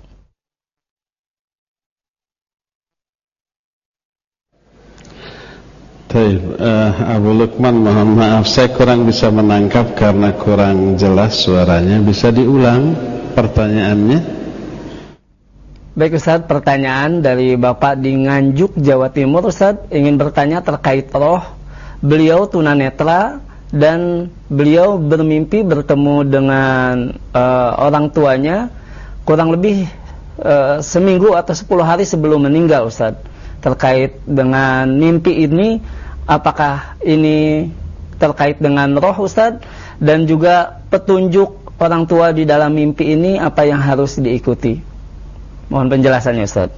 B: Abu Lukman, mohon maaf saya kurang bisa menangkap karena kurang jelas suaranya. Bisa diulang pertanyaannya?
A: Baik Ustaz, pertanyaan dari Bapak di Nganjuk, Jawa Timur. Ustaz ingin bertanya terkait roh. Beliau tunanetra dan beliau bermimpi bertemu dengan orang tuanya kurang lebih seminggu atau 10 hari sebelum meninggal. Ustaz, terkait dengan mimpi ini, apakah ini terkait dengan roh Ustaz, dan juga petunjuk orang tua di dalam mimpi ini apa yang harus diikuti? Mohon penjelasannya Ustaz.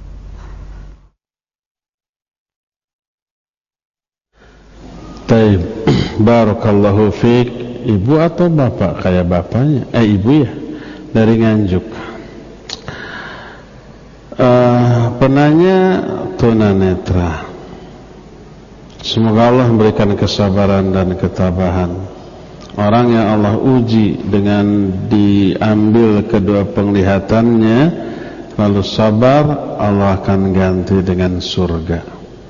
B: Taib, barakallahu fiik. Ibu atau bapak? Kayak bapaknya, ibu ya, dari Nganjuk. Penanya tunanetra. Semoga Allah memberikan kesabaran dan ketabahan. Orang yang Allah uji dengan diambil kedua penglihatannya, lalu sabar, Allah akan ganti dengan surga.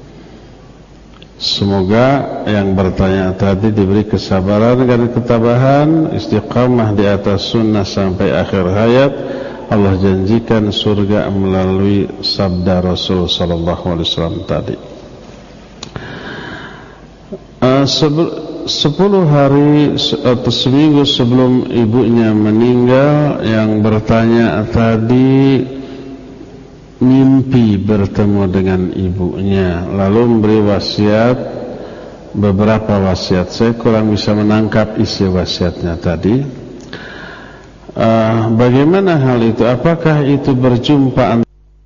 B: Semoga yang bertanya tadi diberi kesabaran dan ketabahan, istiqamah di atas sunnah sampai akhir hayat. Allah janjikan surga melalui sabda Rasul sallallahu alaihi wasallam tadi. 10 hari atau seminggu sebelum ibunya meninggal, yang bertanya tadi mimpi bertemu dengan ibunya, lalu memberi wasiat, beberapa wasiat. Saya kurang bisa menangkap isi wasiatnya tadi. Bagaimana hal itu? Apakah itu berjumpa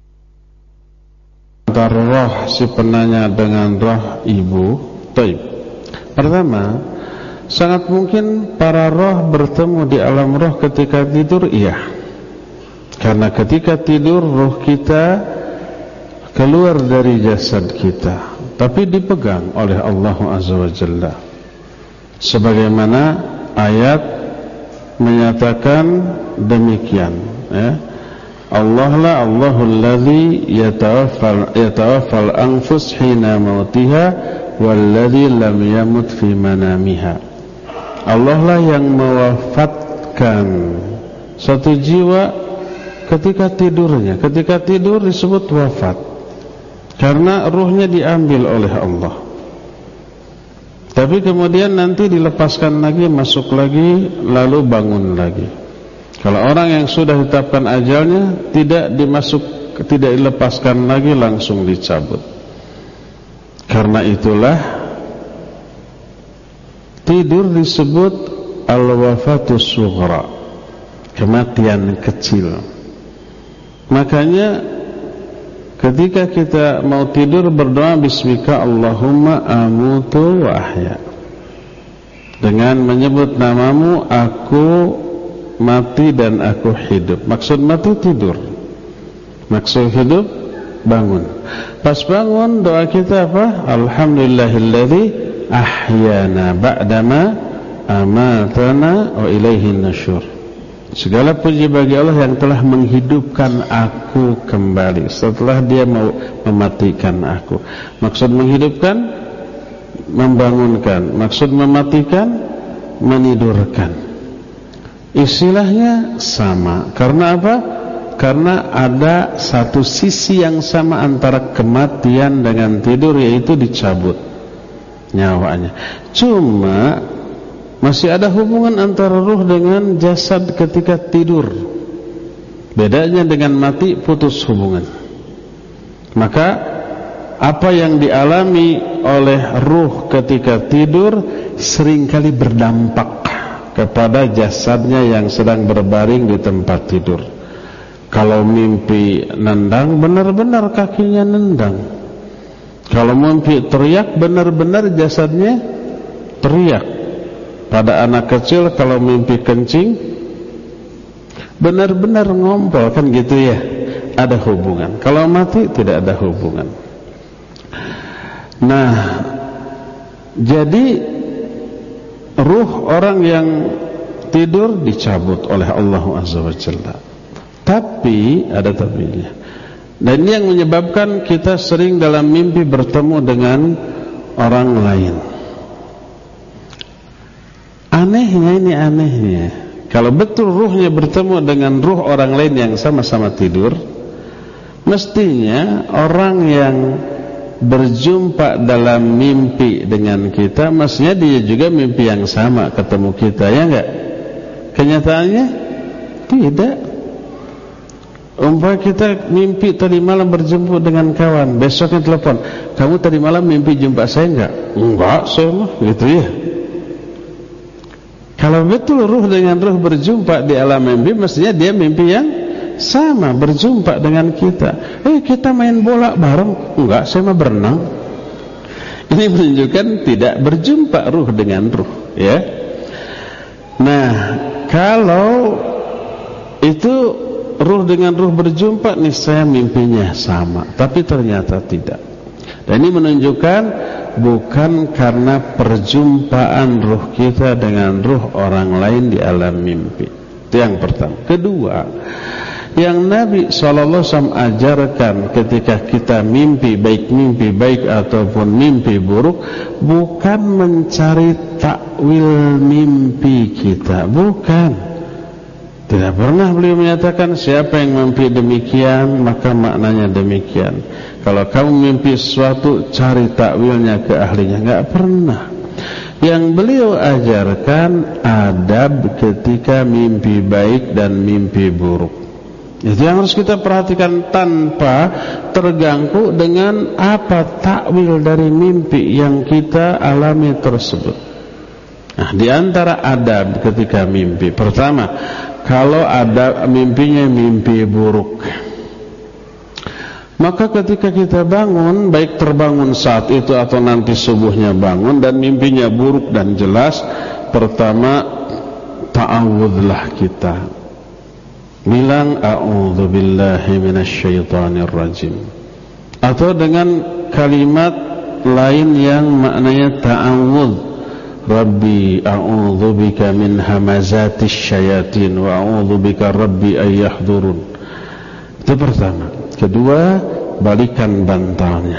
B: antara roh si penanya dengan roh ibu? Taib. Pertama, sangat mungkin para roh bertemu di alam roh ketika tidur, iya. Karena ketika tidur roh kita keluar dari jasad kita, tapi dipegang oleh Allah Azza wa Jalla. Sebagaimana ayat menyatakan demikian, ya. Allah la Allahul ladzi yatawaffal anfus hina mautiha walladzi lam yamut fi manamiha. Allah lah yang mewafatkan satu jiwa ketika tidurnya. Ketika tidur disebut wafat karena ruhnya diambil oleh Allah. Tapi kemudian nanti dilepaskan lagi, masuk lagi, lalu bangun lagi. Kalau orang yang sudah ditetapkan ajalnya, tidak dilepaskan lagi, langsung dicabut. Karena itulah tidur disebut al-wafatus sughra, kematian kecil. Makanya ketika kita mau tidur berdoa bismika Allahumma amutu wa ahya. Dengan menyebut namamu aku mati dan aku hidup. Maksud mati tidur, maksud hidup bangun. Pas bangun doa kita apa? Alhamdulillahilladzi ahyana ba'dama amatana wa ilaihin nusyur. Segala puji bagi Allah yang telah menghidupkan aku kembali setelah dia mau mematikan aku. Maksud menghidupkan, membangunkan. Maksud mematikan, menidurkan. Istilahnya sama. Karena apa? Karena ada satu sisi yang sama antara kematian dengan tidur, yaitu dicabut nyawanya. Cuma masih ada hubungan antara ruh dengan jasad ketika tidur. Bedanya dengan mati, putus hubungan. Maka apa yang dialami oleh ruh ketika tidur seringkali berdampak kepada jasadnya yang sedang berbaring di tempat tidur. Kalau mimpi nendang, benar-benar kakinya nendang. Kalau mimpi teriak, benar-benar jasadnya teriak. Pada anak kecil kalau mimpi kencing, benar-benar ngompol, kan gitu ya. Ada hubungan. Kalau mati tidak ada hubungan. Nah, jadi ruh orang yang tidur dicabut oleh Allah Azza wa Jalla. Tapi ada tapinya. Dan ini yang menyebabkan kita sering dalam mimpi bertemu dengan orang lain. Anehnya, kalau betul ruhnya bertemu dengan ruh orang lain yang sama-sama tidur, mestinya orang yang berjumpa dalam mimpi dengan kita, mestinya dia juga mimpi yang sama ketemu kita, ya enggak? Kenyataannya tidak. Umpama kita mimpi tadi malam berjumpa dengan kawan, besoknya telepon, kamu tadi malam mimpi jumpa saya enggak? Enggak, saya mah, gitu ya. Kalau betul ruh dengan ruh berjumpa di alam mimpi, mestinya dia mimpi yang sama, berjumpa dengan kita. Kita main bola bareng. Enggak, saya mah berenang. Ini menunjukkan tidak berjumpa ruh dengan ruh, ya. Nah, kalau itu ruh dengan ruh berjumpa, niscaya mimpinya sama, tapi ternyata tidak. Dan ini menunjukkan bukan karena perjumpaan ruh kita dengan ruh orang lain di alam mimpi. Itu yang pertama. Kedua, yang Nabi SAW ajarkan ketika kita mimpi baik ataupun mimpi buruk, bukan mencari takwil mimpi kita, bukan. Tidak pernah beliau menyatakan siapa yang mimpi demikian maka maknanya demikian. Kalau kamu mimpi sesuatu, cari takwilnya ke ahlinya. Enggak pernah. Yang beliau ajarkan adab ketika mimpi baik dan mimpi buruk. Itu yang harus kita perhatikan tanpa terganggu dengan apa takwil dari mimpi yang kita alami tersebut. Nah, di antara adab ketika mimpi, pertama, kalau ada mimpinya mimpi buruk, maka ketika kita bangun, baik terbangun saat itu atau nanti subuhnya bangun dan mimpinya buruk dan jelas, pertama ta'awudlah kita, bilang a'udzubillahi minasyaitonir rajim, atau dengan kalimat lain yang maknanya ta'awudz, Rabbi a'udzubika min hamazatis syayatin wa a'udzubika Rabbi ayyahdurun. Itu pertama. Kedua, balikan bantalnya.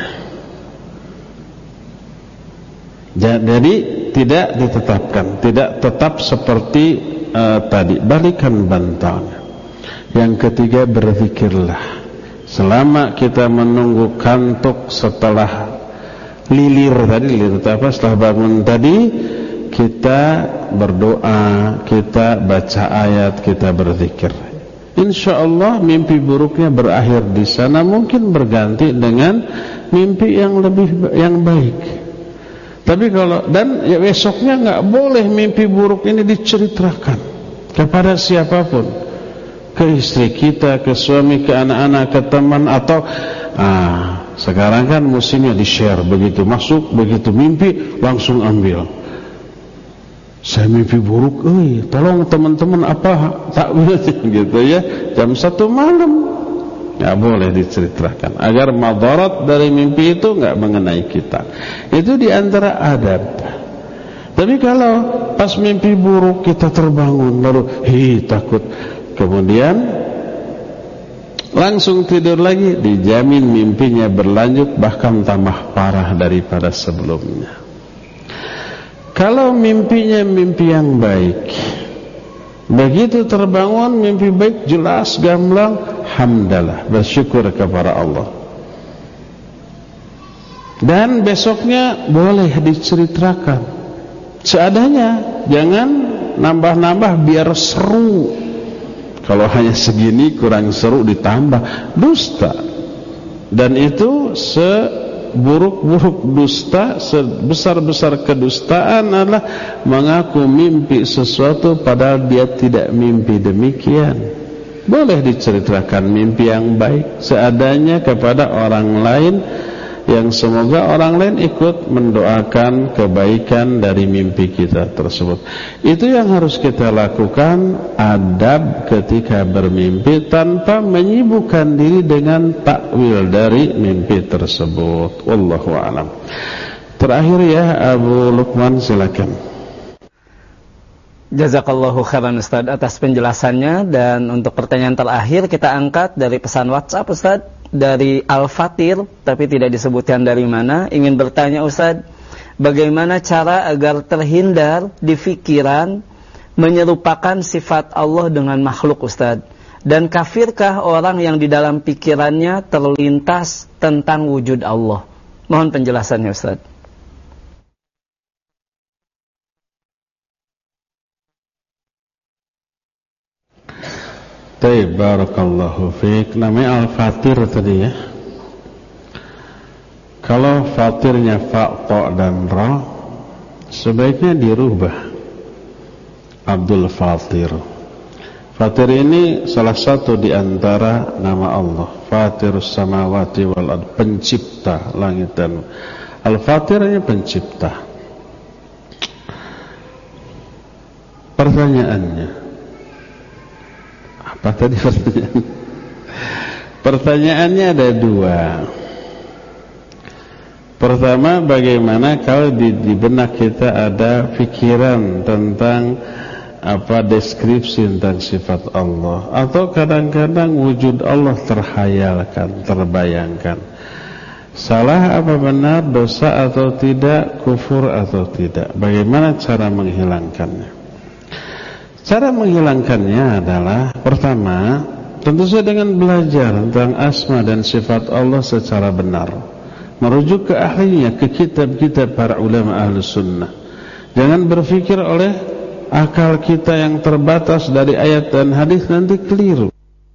B: Jadi tidak ditetapkan, tidak tetap seperti tadi, balikan bantalnya. Yang ketiga, berzikirlah. Selama kita menunggu kantuk setelah lilir apa, setelah bangun tadi, kita berdoa, kita baca ayat, kita berzikir. InsyaAllah mimpi buruknya berakhir di sana, mungkin berganti dengan mimpi yang baik. Tapi kalau ya besoknya nggak boleh mimpi buruk ini diceritakan kepada siapapun, ke istri kita, ke suami, ke anak-anak, ke teman, atau sekarang kan musimnya di-share, begitu masuk, begitu mimpi langsung ambil. Saya mimpi buruk, tolong teman-teman apa takwilnya gitu ya. Jam 1 malam nggak boleh diceritakan agar madarat dari mimpi itu nggak mengenai kita. Itu diantara adab. Tapi kalau pas mimpi buruk kita terbangun lalu takut, kemudian langsung tidur lagi, dijamin mimpinya berlanjut bahkan tambah parah daripada sebelumnya. Kalau mimpinya mimpi yang baik, begitu terbangun mimpi baik jelas gamblang, hamdalah, bersyukur kepada Allah. Dan besoknya boleh diceritakan seadanya, jangan nambah-nambah biar seru. Kalau hanya segini kurang seru ditambah, dusta. Dan itu seburuk-buruk dusta, sebesar-besar kedustaan adalah mengaku mimpi sesuatu padahal dia tidak mimpi demikian. Boleh diceritakan mimpi yang baik seadanya kepada orang lain, yang semoga orang lain ikut mendoakan kebaikan dari mimpi kita tersebut. Itu yang harus kita lakukan, adab ketika bermimpi, tanpa menyibukkan diri dengan takwil dari mimpi tersebut. Wallahu a'lam. Terakhir ya, Abu Lukman, silakan.
A: Jazakallahu khairan Ustaz atas penjelasannya. Dan untuk pertanyaan terakhir kita angkat dari pesan WhatsApp Ustaz, dari Al-Fatir, tapi tidak disebutkan dari mana. Ingin bertanya Ustaz, bagaimana cara agar terhindar di pikiran menyerupakan sifat Allah dengan makhluk, Ustaz? Dan kafirkah orang yang di dalam pikirannya terlintas tentang wujud Allah? Mohon penjelasannya, Ustaz.
B: Baik, barakallahu fiik. Namanya al-fatir tadi ya. Kalau fatirnya fa, ta dan ra, sebaiknya dirubah. Abdul Fatir. Fatir ini salah satu di antara nama Allah. Fatirus samawati wal ard, pencipta langit dan al-fatirnya pencipta. Pertanyaannya, apa tadi pertanyaan? Pertanyaannya ada dua. Pertama, bagaimana kalau di benak kita ada pikiran tentang deskripsi tentang sifat Allah, atau kadang-kadang wujud Allah terhayalkan, terbayangkan. Salah apa benar, dosa atau tidak, kufur atau tidak? Bagaimana cara menghilangkannya? Cara menghilangkannya adalah, pertama, tentu saja dengan belajar tentang asma dan sifat Allah secara benar, merujuk ke ahlinya, ke kitab-kitab para ulama ahlus sunnah. Jangan berpikir oleh akal kita yang terbatas dari ayat dan hadis, nanti keliru.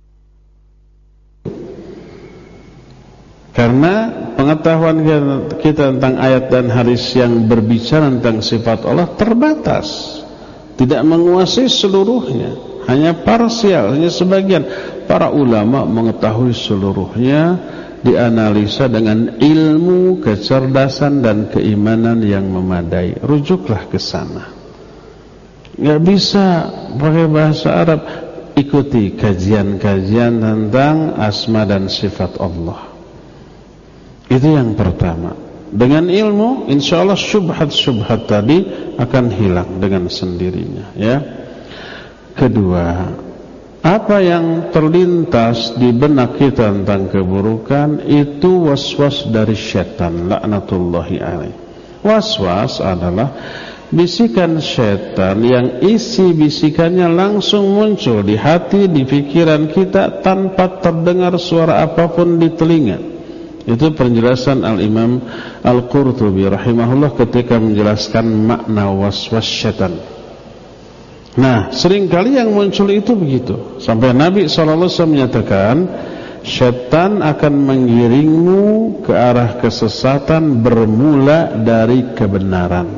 B: Karena pengetahuan kita tentang ayat dan hadis yang berbicara tentang sifat Allah terbatas, tidak menguasai seluruhnya, hanya parsial, hanya sebagian. Para ulama mengetahui seluruhnya, dianalisa dengan ilmu, kecerdasan dan keimanan yang memadai. Rujuklah ke sana. Gak bisa pakai bahasa Arab. Ikuti kajian-kajian tentang asma dan sifat Allah. Itu yang pertama. Dengan ilmu, insya Allah syubhat-syubhat tadi akan hilang dengan sendirinya, ya. Kedua, apa yang terlintas di benak kita tentang keburukan itu waswas dari syaitan, laknatullahi alaih. Waswas adalah bisikan syaitan yang isi bisikannya langsung muncul di hati, di pikiran kita tanpa terdengar suara apapun di telinga. Itu penjelasan Al-Imam Al-Qurtubi rahimahullah ketika menjelaskan makna waswas syaitan. Nah, seringkali yang muncul itu begitu. Sampai Nabi SAW menyatakan, syaitan akan menggiringmu ke arah kesesatan bermula dari kebenaran.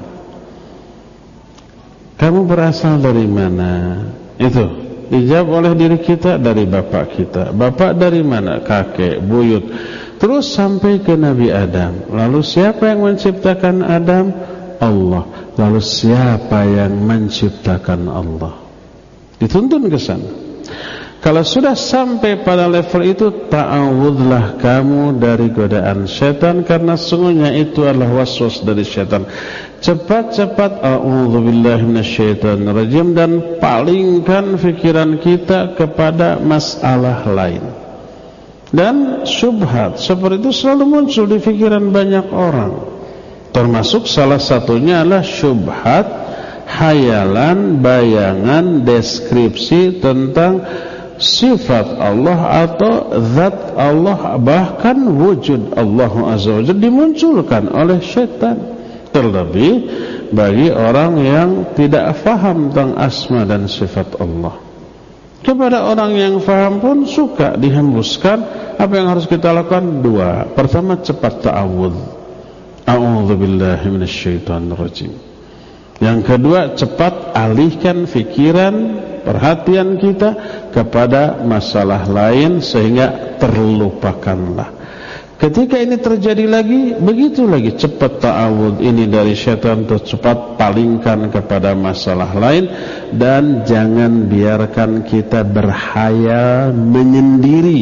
B: Kamu berasal dari mana? Itu dijawab oleh diri kita, dari bapak kita. Bapak dari mana? Kakek, buyut. Terus sampai ke Nabi Adam. Lalu siapa yang menciptakan Adam? Allah. Lalu siapa yang menciptakan Allah? Dituntun ke sana. Kalau sudah sampai pada level itu, ta'awudlah kamu dari godaan syaitan, karena sungguhnya itu adalah waswas dari syaitan. Cepat-cepat a'udzubillahi minasyaitonirrajim, dan palingkan pikiran kita kepada masalah lain. Dan syubhat seperti itu selalu muncul di pikiran banyak orang. Termasuk salah satunya adalah syubhat, hayalan, bayangan, deskripsi tentang sifat Allah atau zat Allah, bahkan wujud Allah Azza wa Jalla dimunculkan oleh syaitan. Terlebih bagi orang yang tidak faham tentang asma dan sifat Allah. Kepada orang yang faham pun suka dihembuskan. Apa yang harus kita lakukan? Dua. Pertama, cepat ta'awudz. A'udzubillahi minasyaitonirrajim. Yang kedua, cepat alihkan pikiran, perhatian kita kepada masalah lain sehingga terlupakanlah. Ketika ini terjadi lagi, begitu lagi, cepat ta'awudz ini dari syaitan, cepat palingkan kepada masalah lain. Dan jangan biarkan kita berhayal menyendiri,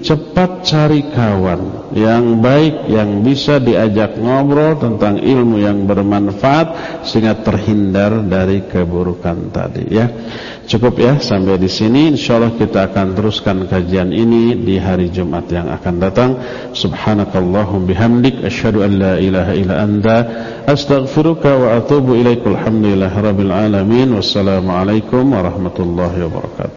B: cepat cari kawan yang baik, yang bisa diajak ngobrol tentang ilmu yang bermanfaat sehingga terhindar dari keburukan tadi ya. Cukup ya sampai di sini. Insyaallah kita akan teruskan kajian ini di hari Jumat yang akan datang. Subhanakallahum bihamdik asyhadu an la ilaha illa anta astaghfiruka wa atubu ilaika. Alhamdulillahirabbil alamin. Wassalamualaikum warahmatullahi wabarakatuh.